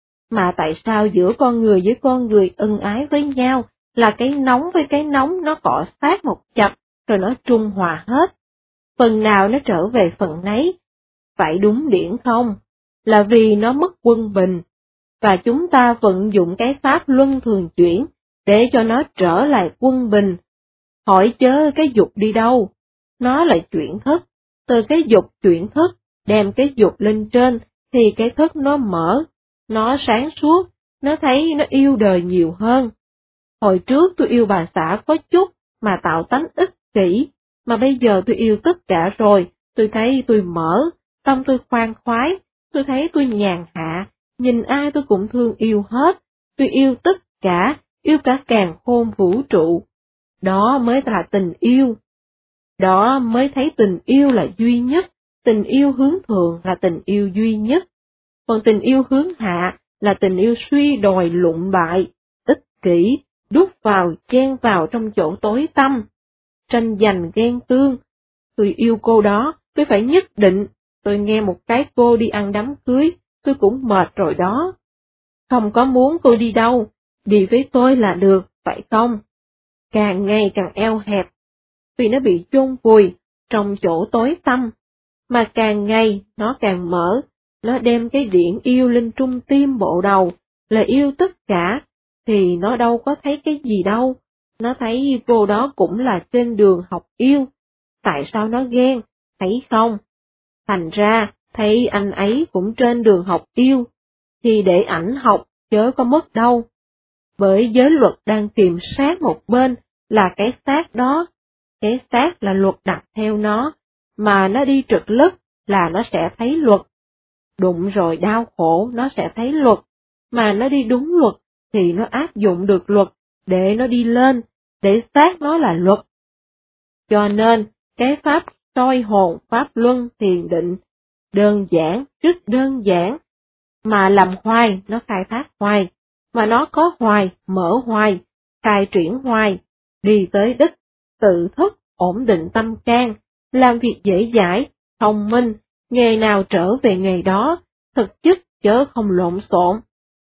Mà tại sao giữa con người với con người ân ái với nhau là cái nóng với cái nóng nó cọ sát một chập rồi nó trung hòa hết? Phần nào nó trở về phần nấy? Phải đúng điển không? Là vì nó mất quân bình, và chúng ta vận dụng cái pháp luân thường chuyển để cho nó trở lại quân bình. Hỏi chớ cái dục đi đâu? Nó lại chuyển thức, từ cái dục chuyển thức, đem cái dục lên trên, thì cái thức nó mở, nó sáng suốt, nó thấy nó yêu đời nhiều hơn. Hồi trước tôi yêu bà xã có chút, mà tạo tánh ích kỷ, mà bây giờ tôi yêu tất cả rồi, tôi thấy tôi mở, tâm tôi khoan khoái, tôi thấy tôi nhàn hạ, nhìn ai tôi cũng thương yêu hết, tôi yêu tất cả, yêu cả càn khôn vũ trụ. Đó mới là tình yêu. Đó mới thấy tình yêu là duy nhất, tình yêu hướng thượng là tình yêu duy nhất. Còn tình yêu hướng hạ là tình yêu suy đồi lụng bại, ích kỷ, đút vào, chen vào trong chỗ tối tăm, tranh giành ghen tương. Tôi yêu cô đó, tôi phải nhất định, tôi nghe một cái cô đi ăn đám cưới, tôi cũng mệt rồi đó. Không có muốn cô đi đâu, đi với tôi là được, phải không? Càng ngày càng eo hẹp, vì nó bị chôn vùi trong chỗ tối tăm, mà càng ngày nó càng mở, nó đem cái điển yêu lên trung tim bộ đầu, là yêu tất cả, thì nó đâu có thấy cái gì đâu, nó thấy cô đó cũng là trên đường học yêu, tại sao nó ghen, thấy không? Thành ra, thấy anh ấy cũng trên đường học yêu, thì để ảnh học chớ có mất đâu. Bởi giới luật đang tìm sát một bên là cái xác đó, cái xác là luật đặt theo nó, mà nó đi trật lất là nó sẽ thấy luật. Đụng rồi đau khổ nó sẽ thấy luật, mà nó đi đúng luật thì nó áp dụng được luật để nó đi lên, để xác nó là luật. Cho nên, cái pháp soi hồn, pháp luân, thiền định, đơn giản, rất đơn giản, mà làm hoài, nó khai thác hoài, mà nó có hoài, mở hoài, khai triển hoài, đi tới đích, tự thức, ổn định tâm can, làm việc dễ dãi, thông minh, nghề nào trở về nghề đó, thực chất chớ không lộn xộn.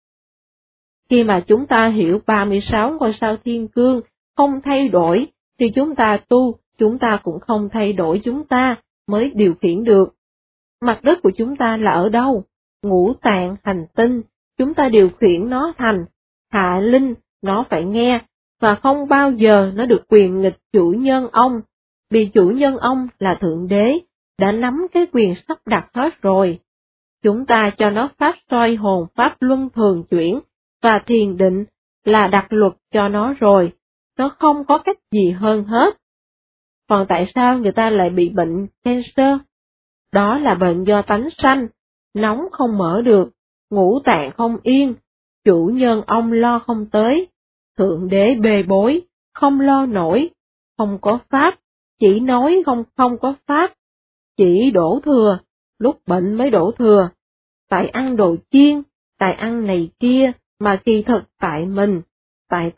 Khi mà chúng ta hiểu 36 ngôi sao thiên cương không thay đổi, thì chúng ta tu, chúng ta cũng không thay đổi chúng ta, mới điều khiển được. Mặt đất của chúng ta là ở đâu? Ngũ tạng hành tinh, chúng ta điều khiển nó thành hạ linh, nó phải nghe, và không bao giờ nó được quyền nghịch chủ nhân ông, vì chủ nhân ông là Thượng Đế, đã nắm cái quyền sắp đặt hết rồi. Chúng ta cho nó pháp soi hồn pháp luân thường chuyển, và thiền định là đặt luật cho nó rồi, nó không có cách gì hơn hết. Còn tại sao người ta lại bị bệnh cancer? Đó là bệnh do tánh sanh, nóng không mở được, ngũ tạng không yên, chủ nhân ông lo không tới, Thượng Đế bê bối, không lo nổi, không có pháp, chỉ nói không có pháp, chỉ đổ thừa, lúc bệnh mới đổ thừa, tại ăn đồ chiên, tại ăn này kia, mà kỳ thực tại mình, tại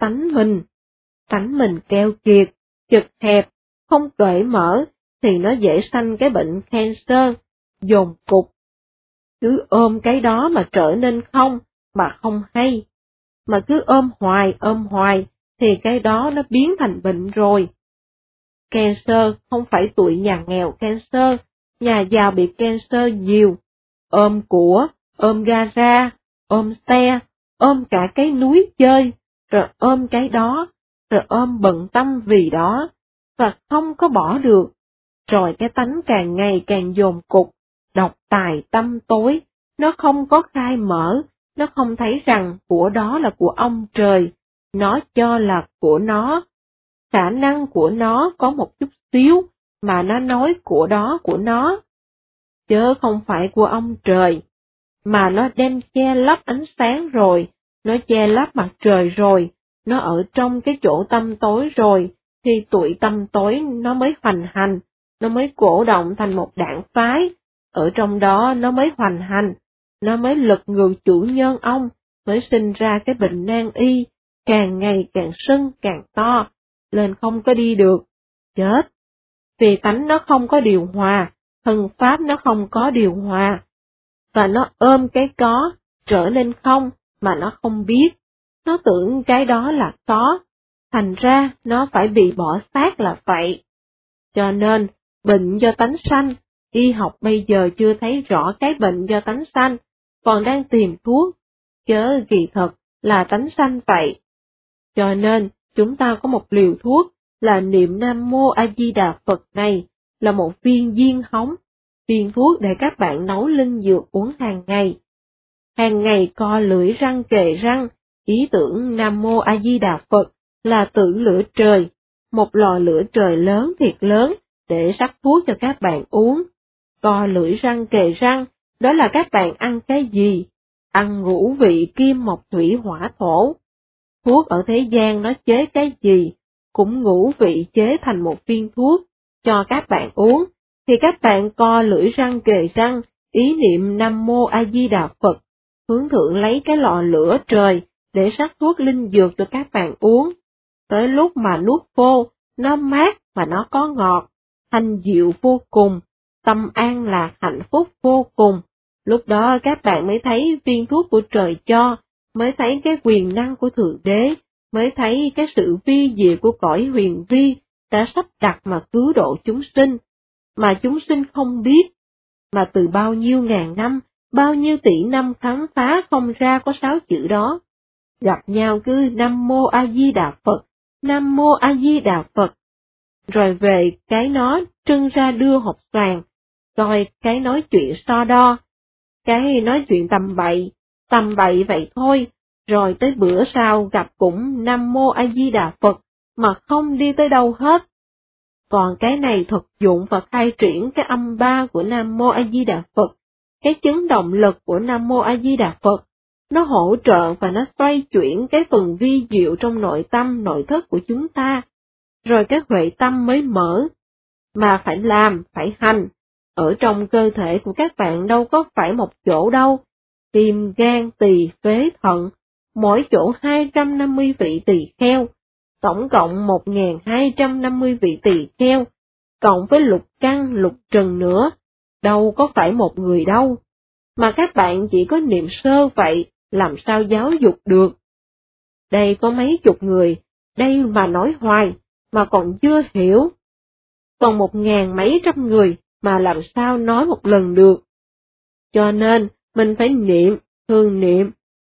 tánh mình keo kiệt, chật hẹp, không cởi mở, thì nó dễ sanh cái bệnh cancer, dồn cục. Cứ ôm cái đó mà trở nên không, mà không hay. Mà cứ ôm hoài, thì cái đó nó biến thành bệnh rồi. Cancer không phải tụi nhà nghèo cancer, nhà giàu bị cancer nhiều. Ôm của, ôm gara, ôm xe, ôm cả cái núi chơi, rồi ôm cái đó, rồi ôm bận tâm vì đó, và không có bỏ được. Rồi cái tánh càng ngày càng dồn cục, độc tài tâm tối, nó không có khai mở, nó không thấy rằng của đó là của ông trời, nó cho là của nó. Khả năng của nó có một chút xíu, mà nó nói của đó của nó, chứ không phải của ông trời, mà nó đem che lấp ánh sáng rồi, nó che lấp mặt trời rồi, nó ở trong cái chỗ tâm tối rồi, thì tụi tâm tối nó mới hoành hành, nó mới cổ động thành một đảng phái, ở trong đó nó mới hoành hành, nó mới lật ngược chủ nhân ông, mới sinh ra cái bệnh nan y, càng ngày càng sưng càng to, lên không có đi được, chết. Vì tánh nó không có điều hòa, thần pháp nó không có điều hòa, và nó ôm cái có, trở nên không, mà nó không biết, nó tưởng cái đó là có, thành ra nó phải bị bỏ xác là vậy. Cho nên, bệnh do tánh sanh, y học bây giờ chưa thấy rõ cái bệnh do tánh sanh, còn đang tìm thuốc, chớ kỳ thật là tánh sanh vậy. Cho nên, chúng ta có một liều thuốc là niệm Nam Mô A Di Đà Phật này, là một viên diên hóng, viên thuốc để các bạn nấu linh dược uống hàng ngày. Hàng ngày co lưỡi răng kề răng, ý tưởng Nam Mô A Di Đà Phật là tưởng lửa trời, một lò lửa trời lớn thiệt lớn để sắc thuốc cho các bạn uống. Co lưỡi răng kề răng, đó là các bạn ăn cái gì? Ăn ngũ vị kim mộc thủy hỏa thổ. Thuốc ở thế gian nó chế cái gì? Cũng ngũ vị chế thành một viên thuốc, cho các bạn uống, thì các bạn co lưỡi răng kề răng, ý niệm Nam Mô A Di Đà Phật, hướng thượng lấy cái lò lửa trời để sắc thuốc linh dược cho các bạn uống. Tới lúc mà nuốt vô, nó mát mà nó có ngọt, thanh diệu vô cùng, tâm an lạc hạnh phúc vô cùng. Lúc đó các bạn mới thấy viên thuốc của trời cho, mới thấy cái quyền năng của Thượng Đế, mới thấy cái sự vi diệu của cõi huyền vi đã sắp đặt mà cứu độ chúng sinh, mà chúng sinh không biết, mà từ bao nhiêu ngàn năm, bao nhiêu tỷ năm khám phá không ra có 6 chữ đó. Gặp nhau cứ Nam Mô A Di Đà Phật, Nam Mô A Di Đà Phật, rồi về cái nó trưng ra đưa hộp xoàn, coi cái nói chuyện so đo, cái nói chuyện tầm bậy vậy thôi, rồi tới bữa sau gặp cũng Nam Mô A Di Đà Phật, mà không đi tới đâu hết. Còn cái này thực dụng và khai triển cái âm ba của Nam Mô A Di Đà Phật, cái chứng động lực của Nam Mô A Di Đà Phật, nó hỗ trợ và nó xoay chuyển cái phần vi diệu trong nội tâm nội thức của chúng ta, rồi cái huệ tâm mới mở. Mà phải làm, phải hành, ở trong cơ thể của các bạn đâu có phải một chỗ đâu, tim, gan, tỳ, phế, thận, mỗi chỗ 250 vị tỳ kheo, tổng cộng 1.250 vị tỳ kheo, cộng với lục căn, lục trần nữa, đâu có phải một người đâu, mà các bạn chỉ có niệm sơ vậy, làm sao giáo dục được. Đây có mấy chục người, đây mà nói hoài, mà còn chưa hiểu. Còn 1.000 mấy trăm người, mà làm sao nói một lần được. Cho nên, mình phải niệm, thường niệm,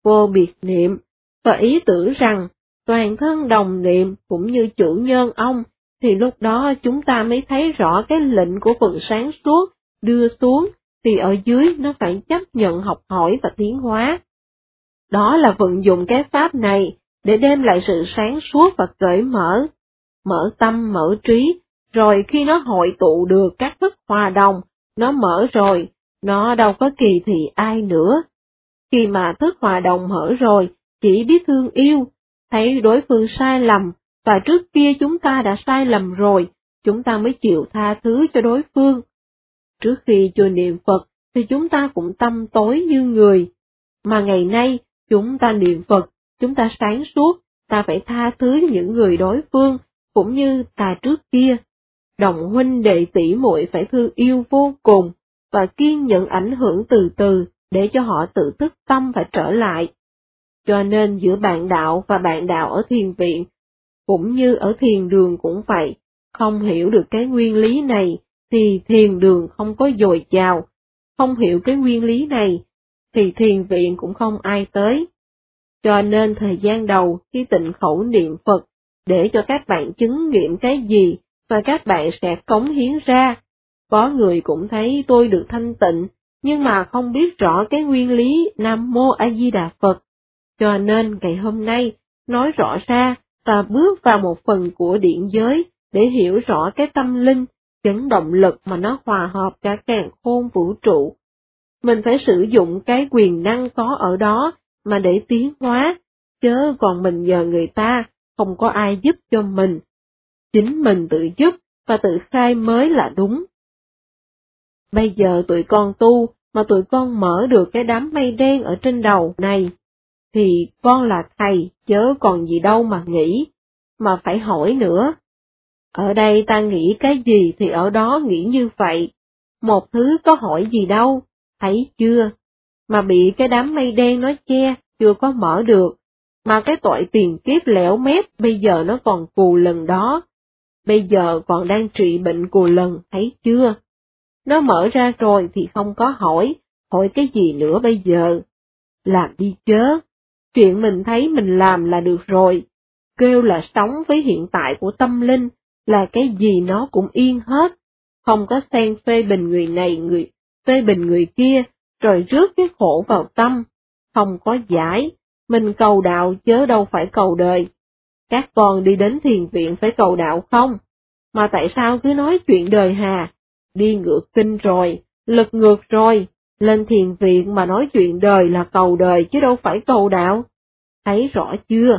vô biệt niệm, và ý tưởng rằng toàn thân đồng niệm cũng như chủ nhân ông, thì lúc đó chúng ta mới thấy rõ cái lệnh của phần sáng suốt đưa xuống, thì ở dưới nó phải chấp nhận học hỏi và tiến hóa. Đó là vận dụng cái pháp này để đem lại sự sáng suốt và cởi mở tâm mở trí, rồi khi nó hội tụ được các thức hòa đồng, nó mở rồi, nó đâu có kỳ thị ai nữa. Khi mà thức hòa đồng mở rồi, chỉ biết thương yêu, thấy đối phương sai lầm, và trước kia chúng ta đã sai lầm rồi, chúng ta mới chịu tha thứ cho đối phương. Trước khi chưa niệm Phật thì chúng ta cũng tâm tối như người, mà ngày nay chúng ta niệm Phật, chúng ta sáng suốt, ta phải tha thứ những người đối phương, cũng như ta trước kia. Đồng huynh đệ tỷ muội phải thương yêu vô cùng, và kiên nhẫn ảnh hưởng từ từ, để cho họ tự thức tâm và trở lại. Cho nên giữa bạn đạo và bạn đạo ở thiền viện, cũng như ở thiền đường cũng vậy, không hiểu được cái nguyên lý này, thì thiền đường không có dồi dào, không hiểu cái nguyên lý này, thì thiền viện cũng không ai tới. Cho nên thời gian đầu khi tịnh khẩu niệm Phật, để cho các bạn chứng nghiệm cái gì, và các bạn sẽ cống hiến ra. Có người cũng thấy tôi được thanh tịnh, nhưng mà không biết rõ cái nguyên lý Nam Mô A Di Đà Phật. Cho nên ngày hôm nay, nói rõ ra, ta bước vào một phần của điển giới, để hiểu rõ cái tâm linh, chấn động lực mà nó hòa hợp cả càn khôn vũ trụ. Mình phải sử dụng cái quyền năng có ở đó, mà để tiến hóa, chớ còn mình nhờ người ta, không có ai giúp cho mình. Chính mình tự giúp, và tự khai mới là đúng. Bây giờ tụi con tu, mà tụi con mở được cái đám mây đen ở trên đầu này, thì con là thầy, chớ còn gì đâu mà nghĩ, mà phải hỏi nữa. Ở đây ta nghĩ cái gì thì ở đó nghĩ như vậy, một thứ có hỏi gì đâu, thấy chưa? Mà bị cái đám mây đen nó che, chưa có mở được, mà cái tội tiền kiếp lẻo mép bây giờ nó còn cù lần đó, bây giờ còn đang trị bệnh cù lần, thấy chưa? Nó mở ra rồi thì không có hỏi cái gì nữa bây giờ? Làm đi chớ, chuyện mình thấy mình làm là được rồi, kêu là sống với hiện tại của tâm linh, là cái gì nó cũng yên hết, không có xen phê bình người này phê bình người kia, rồi rước cái khổ vào tâm, không có giải, mình cầu đạo chớ đâu phải cầu đời. Các con đi đến thiền viện phải cầu đạo không? Mà tại sao cứ nói chuyện đời hà? Đi ngược kinh rồi, lật ngược rồi, lên thiền viện mà nói chuyện đời là cầu đời chứ đâu phải cầu đạo. Thấy rõ chưa?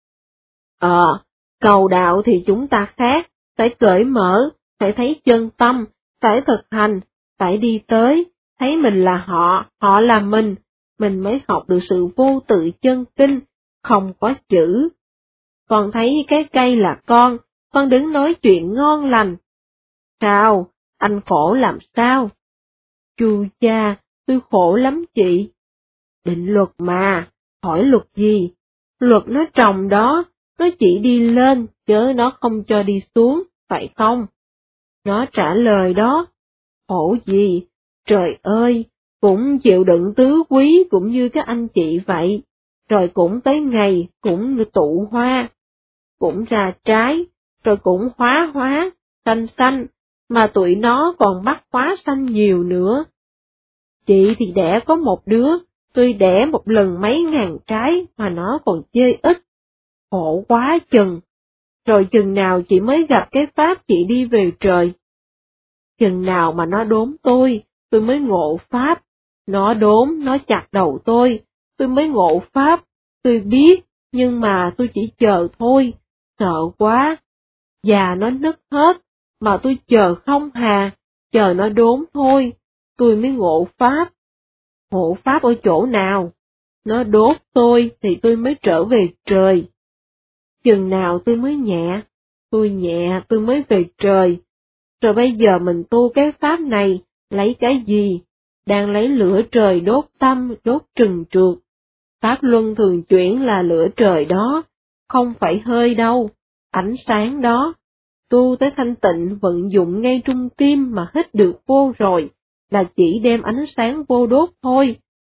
Cầu đạo thì chúng ta khác, phải cởi mở, phải thấy chân tâm, phải thực hành, phải đi tới, thấy mình là họ là mình mới học được sự vô tự chân kinh, không có chữ. Con thấy cái cây là con đứng nói chuyện ngon lành. Sao, anh khổ làm sao? Chu cha, tôi khổ lắm chị. Định luật mà, hỏi luật gì? Luật nó trồng đó, nó chỉ đi lên, chứ nó không cho đi xuống, phải không? Nó trả lời đó, khổ gì? Trời ơi, cũng chịu đựng tứ quý cũng như các anh chị vậy, rồi cũng tới ngày, cũng tụ hoa, cũng ra trái, rồi cũng hóa, xanh, mà tụi nó còn bắt hóa xanh nhiều nữa. Chị thì đẻ có một đứa, tôi đẻ một lần mấy ngàn trái mà nó còn chơi ít. Khổ quá chừng. Rồi chừng nào chị mới gặp cái pháp chị đi về trời? Chừng nào mà nó đốn tôi mới ngộ pháp. Nó đốn, nó chặt đầu tôi mới ngộ pháp. Tôi biết, nhưng mà tôi chỉ chờ thôi, sợ quá. Già nó nứt hết, mà tôi chờ không hà, chờ nó đốn thôi, tôi mới ngộ pháp. Ngộ pháp ở chỗ nào? Nó đốt tôi thì tôi mới trở về trời. Chừng nào tôi mới nhẹ, tôi mới về trời. Rồi bây giờ mình tu cái pháp này, lấy cái gì? Đang lấy lửa trời đốt tâm, đốt trừng trượt. Pháp luân thường chuyển là lửa trời đó, không phải hơi đâu, ánh sáng đó. Tu tới thanh tịnh vận dụng ngay trung tim mà hít được vô rồi, là chỉ đem ánh sáng vô đốt thôi,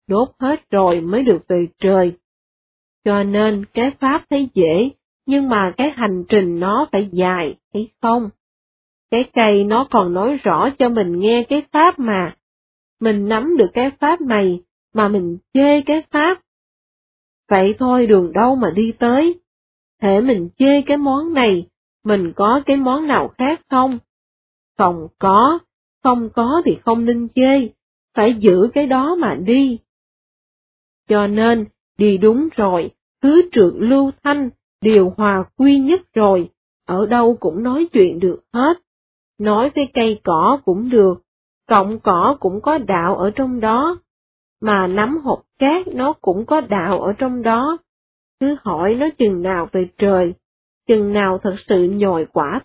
đốt hết rồi mới được về trời. Cho nên cái pháp thấy dễ, nhưng mà cái hành trình nó phải dài, thấy không? Cái cây nó còn nói rõ cho mình nghe cái pháp mà. Mình nắm được cái pháp này, mà mình chê cái pháp. Vậy thôi đường đâu mà đi tới? Thể mình chê cái món này, mình có cái món nào khác không? Không có thì không nên chê, phải giữ cái đó mà đi. Cho nên, đi đúng rồi, cứ trượt lưu thanh, điều hòa quy nhất rồi, ở đâu cũng nói chuyện được hết. Nói với cây cỏ cũng được, cọng cỏ cũng có đạo ở trong đó, mà nắm hột cát nó cũng có đạo ở trong đó. Cứ hỏi nó chừng nào về trời, chừng nào thật sự nhồi quả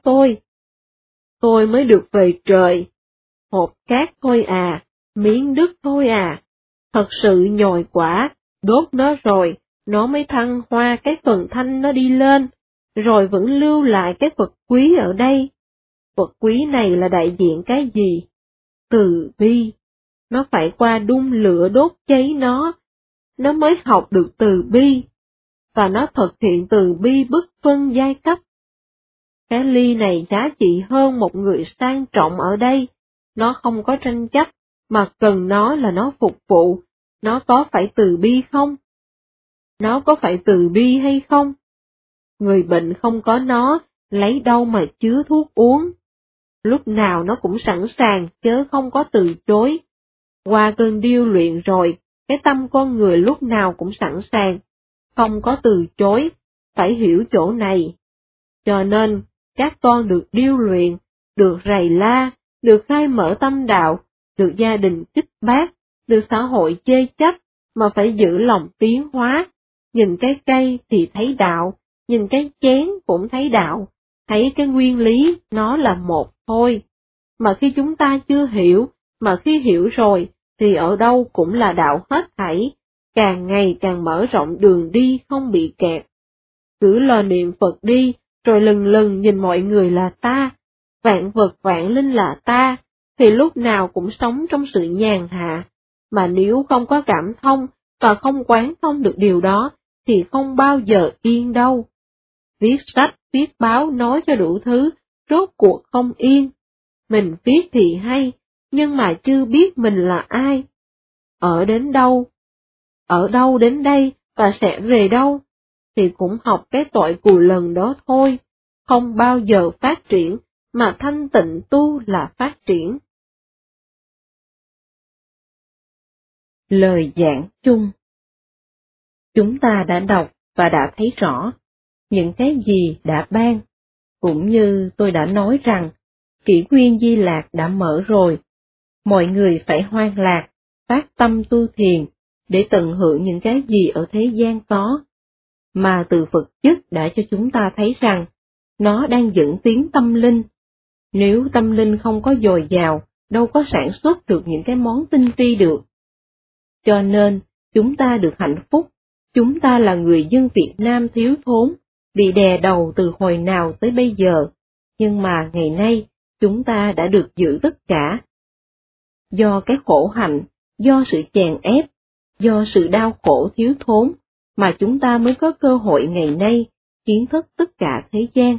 tôi mới được về trời. Hột cát thôi à, miếng đất thôi à, thật sự nhồi quả, đốt nó rồi, nó mới thăng hoa cái phần thanh nó đi lên, rồi vẫn lưu lại cái vật quý ở đây. Vật quý này là đại diện cái gì? Từ bi. Nó phải qua đun lửa đốt cháy nó mới học được từ bi, và nó thực hiện từ bi bất phân giai cấp. Cái ly này giá trị hơn một người sang trọng ở đây, nó không có tranh chấp, mà cần nó là nó phục vụ, nó có phải từ bi không? Nó có phải từ bi hay không? Người bệnh không có nó, lấy đâu mà chứa thuốc uống? Lúc nào nó cũng sẵn sàng, chớ không có từ chối. Qua cơn điêu luyện rồi, cái tâm con người lúc nào cũng sẵn sàng, không có từ chối, phải hiểu chỗ này. Cho nên, các con được điêu luyện, được rầy la, được khai mở tâm đạo, được gia đình kích bác, được xã hội chê trách, mà phải giữ lòng tiến hóa. Nhìn cái cây thì thấy đạo, nhìn cái chén cũng thấy đạo, thấy cái nguyên lý nó là một thôi. Mà khi chúng ta chưa hiểu, mà khi hiểu rồi, thì ở đâu cũng là đạo hết thảy, càng ngày càng mở rộng đường đi không bị kẹt. Cứ lo niệm Phật đi, rồi lần lần nhìn mọi người là ta, vạn vật vạn linh là ta, thì lúc nào cũng sống trong sự nhàn hạ, mà nếu không có cảm thông, và không quán thông được điều đó, thì không bao giờ yên đâu. Viết sách, viết báo nói cho đủ thứ, rốt cuộc không yên. Mình viết thì hay, nhưng mà chưa biết mình là ai. Ở đâu đến đây, và sẽ về đâu, thì cũng học cái tội cù lần đó thôi, không bao giờ phát triển, mà thanh tịnh tu là phát triển. Lời giảng chung. Chúng ta đã đọc và đã thấy rõ những cái gì đã ban, cũng như tôi đã nói rằng, kỷ nguyên Di Lạc đã mở rồi. Mọi người phải hoan lạc, phát tâm tu thiền, để tận hưởng những cái gì ở thế gian có, mà từ Phật chất đã cho chúng ta thấy rằng, nó đang dẫn tiến tâm linh. Nếu tâm linh không có dồi dào, đâu có sản xuất được những cái món tinh vi được. Cho nên, chúng ta được hạnh phúc, chúng ta là người dân Việt Nam thiếu thốn, bị đè đầu từ hồi nào tới bây giờ, nhưng mà ngày nay, chúng ta đã được giữ tất cả. Do cái khổ hạnh, do sự chèn ép, do sự đau khổ thiếu thốn, mà chúng ta mới có cơ hội ngày nay kiến thức tất cả thế gian.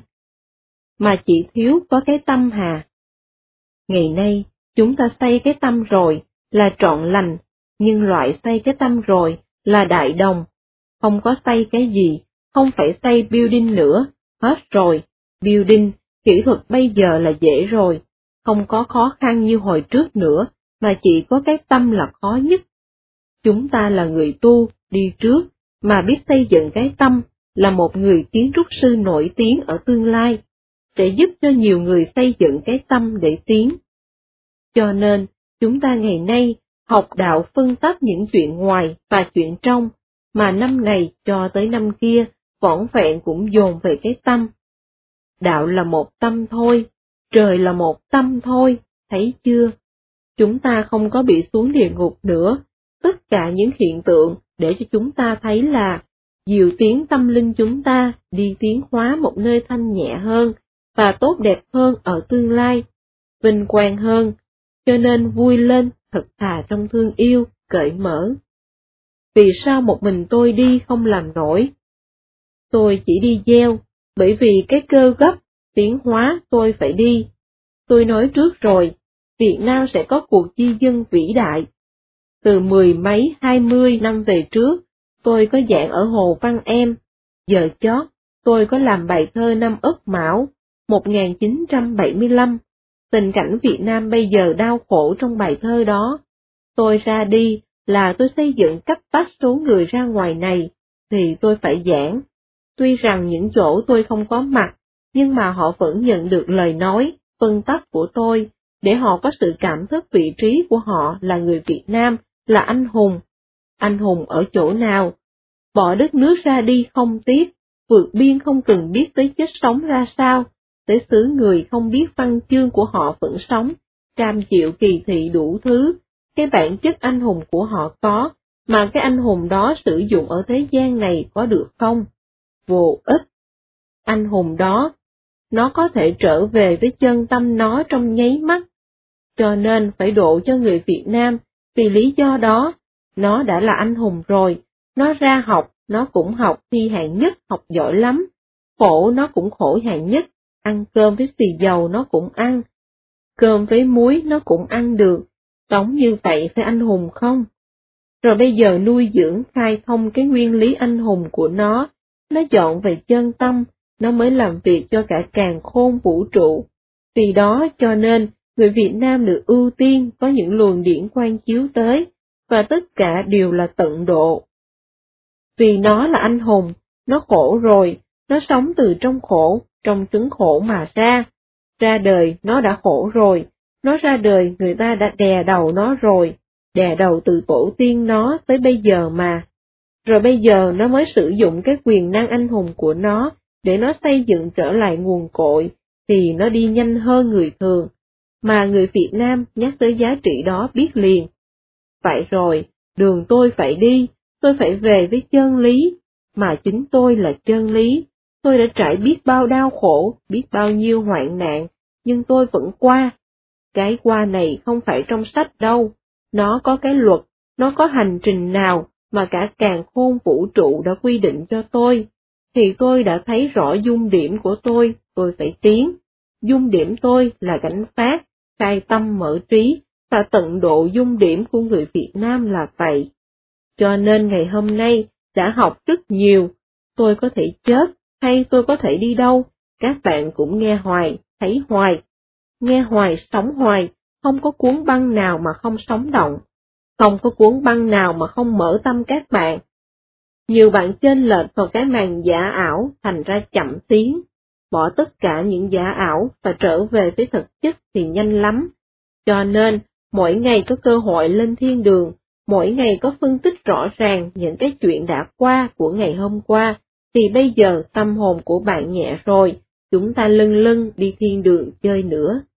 Mà chỉ thiếu có cái tâm hà. Ngày nay, chúng ta xây cái tâm rồi, là trọn lành, nhưng loại xây cái tâm rồi, là đại đồng. Không có xây cái gì, không phải xây building nữa, hết rồi. Building, kỹ thuật bây giờ là dễ rồi, không có khó khăn như hồi trước nữa, mà chỉ có cái tâm là khó nhất. Chúng ta là người tu, đi trước, mà biết xây dựng cái tâm, là một người kiến trúc sư nổi tiếng ở tương lai, sẽ giúp cho nhiều người xây dựng cái tâm để tiến. Cho nên, chúng ta ngày nay học đạo phân tách những chuyện ngoài và chuyện trong, mà năm này cho tới năm kia, vỏn vẹn cũng dồn về cái tâm. Đạo là một tâm thôi, trời là một tâm thôi, thấy chưa? Chúng ta không có bị xuống địa ngục nữa, tất cả những hiện tượng để cho chúng ta thấy là dìu tiến tâm linh chúng ta đi tiến hóa một nơi thanh nhẹ hơn và tốt đẹp hơn ở tương lai, vinh quang hơn, cho nên vui lên, thật thà trong thương yêu, cởi mở. vì sao một mình tôi đi không làm nổi? Tôi chỉ đi gieo, bởi vì cái cơ gấp, tiến hóa tôi phải đi. Tôi nói trước rồi, Việt Nam sẽ có cuộc di dân vĩ đại. Từ 10 mấy 20 năm về trước, tôi có giảng ở Hồ Văn Em, giờ chót, tôi có làm bài thơ năm Ất Mão, 1975. Tình cảnh Việt Nam bây giờ đau khổ trong bài thơ đó. Tôi ra đi là tôi xây dựng cấp bách số người ra ngoài này, thì tôi phải giảng. Tuy rằng những chỗ tôi không có mặt, nhưng mà họ vẫn nhận được lời nói, phân tích của tôi, để họ có sự cảm thức vị trí của họ là người Việt Nam, là anh hùng. Anh hùng ở chỗ nào? Bỏ đất nước ra đi không tiếc, vượt biên không cần biết tới chết sống ra sao, tới xứ người không biết văn chương của họ vẫn sống, cam chịu kỳ thị đủ thứ, cái bản chất anh hùng của họ có, mà cái anh hùng đó sử dụng ở thế gian này có được không? Vô ích. Anh hùng đó, nó có thể trở về với chân tâm nó trong nháy mắt, cho nên phải độ cho người Việt Nam, vì lý do đó, nó đã là anh hùng rồi, nó ra học, nó cũng học thi hạng nhất, học giỏi lắm, khổ nó cũng khổ hạng nhất, ăn cơm với xì dầu nó cũng ăn, cơm với muối nó cũng ăn được, sống như vậy phải anh hùng không? Rồi bây giờ nuôi dưỡng khai thông cái nguyên lý anh hùng của nó dọn về chân tâm, nó mới làm việc cho cả càn khôn vũ trụ. Vì đó cho nên, người Việt Nam được ưu tiên có những luồng điển quang chiếu tới, và tất cả đều là tận độ. Vì nó là anh hùng, nó khổ rồi, nó sống từ trong khổ, trong trứng khổ mà ra đời nó đã khổ rồi, nó ra đời người ta đã đè đầu nó rồi, đè đầu từ tổ tiên nó tới bây giờ mà. Rồi bây giờ nó mới sử dụng cái quyền năng anh hùng của nó, để nó xây dựng trở lại nguồn cội, thì nó đi nhanh hơn người thường, mà người Việt Nam nhắc tới giá trị đó biết liền. Vậy rồi, đường tôi phải đi, tôi phải về với chân lý, mà chính tôi là chân lý, tôi đã trải biết bao đau khổ, biết bao nhiêu hoạn nạn, nhưng tôi vẫn qua. Cái qua này không phải trong sách đâu, nó có cái luật, nó có hành trình nào mà cả càn khôn vũ trụ đã quy định cho tôi, thì tôi đã thấy rõ dung điểm của tôi phải tiến. Dung điểm tôi là gánh phát, khai tâm mở trí, và tận độ dung điểm của người Việt Nam là vậy. Cho nên ngày hôm nay đã học rất nhiều, tôi có thể chết, hay tôi có thể đi đâu, các bạn cũng nghe hoài, thấy hoài. Nghe hoài, sống hoài, không có cuốn băng nào mà không sống động, không có cuốn băng nào mà không mở tâm các bạn. Nhiều bạn chênh lệch vào cái màn giả ảo thành ra chậm tiến, bỏ tất cả những giả ảo và trở về với thực chất thì nhanh lắm. Cho nên, mỗi ngày có cơ hội lên thiên đường, mỗi ngày có phân tích rõ ràng những cái chuyện đã qua của ngày hôm qua, thì bây giờ tâm hồn của bạn nhẹ rồi, chúng ta lân lân đi thiên đường chơi nữa.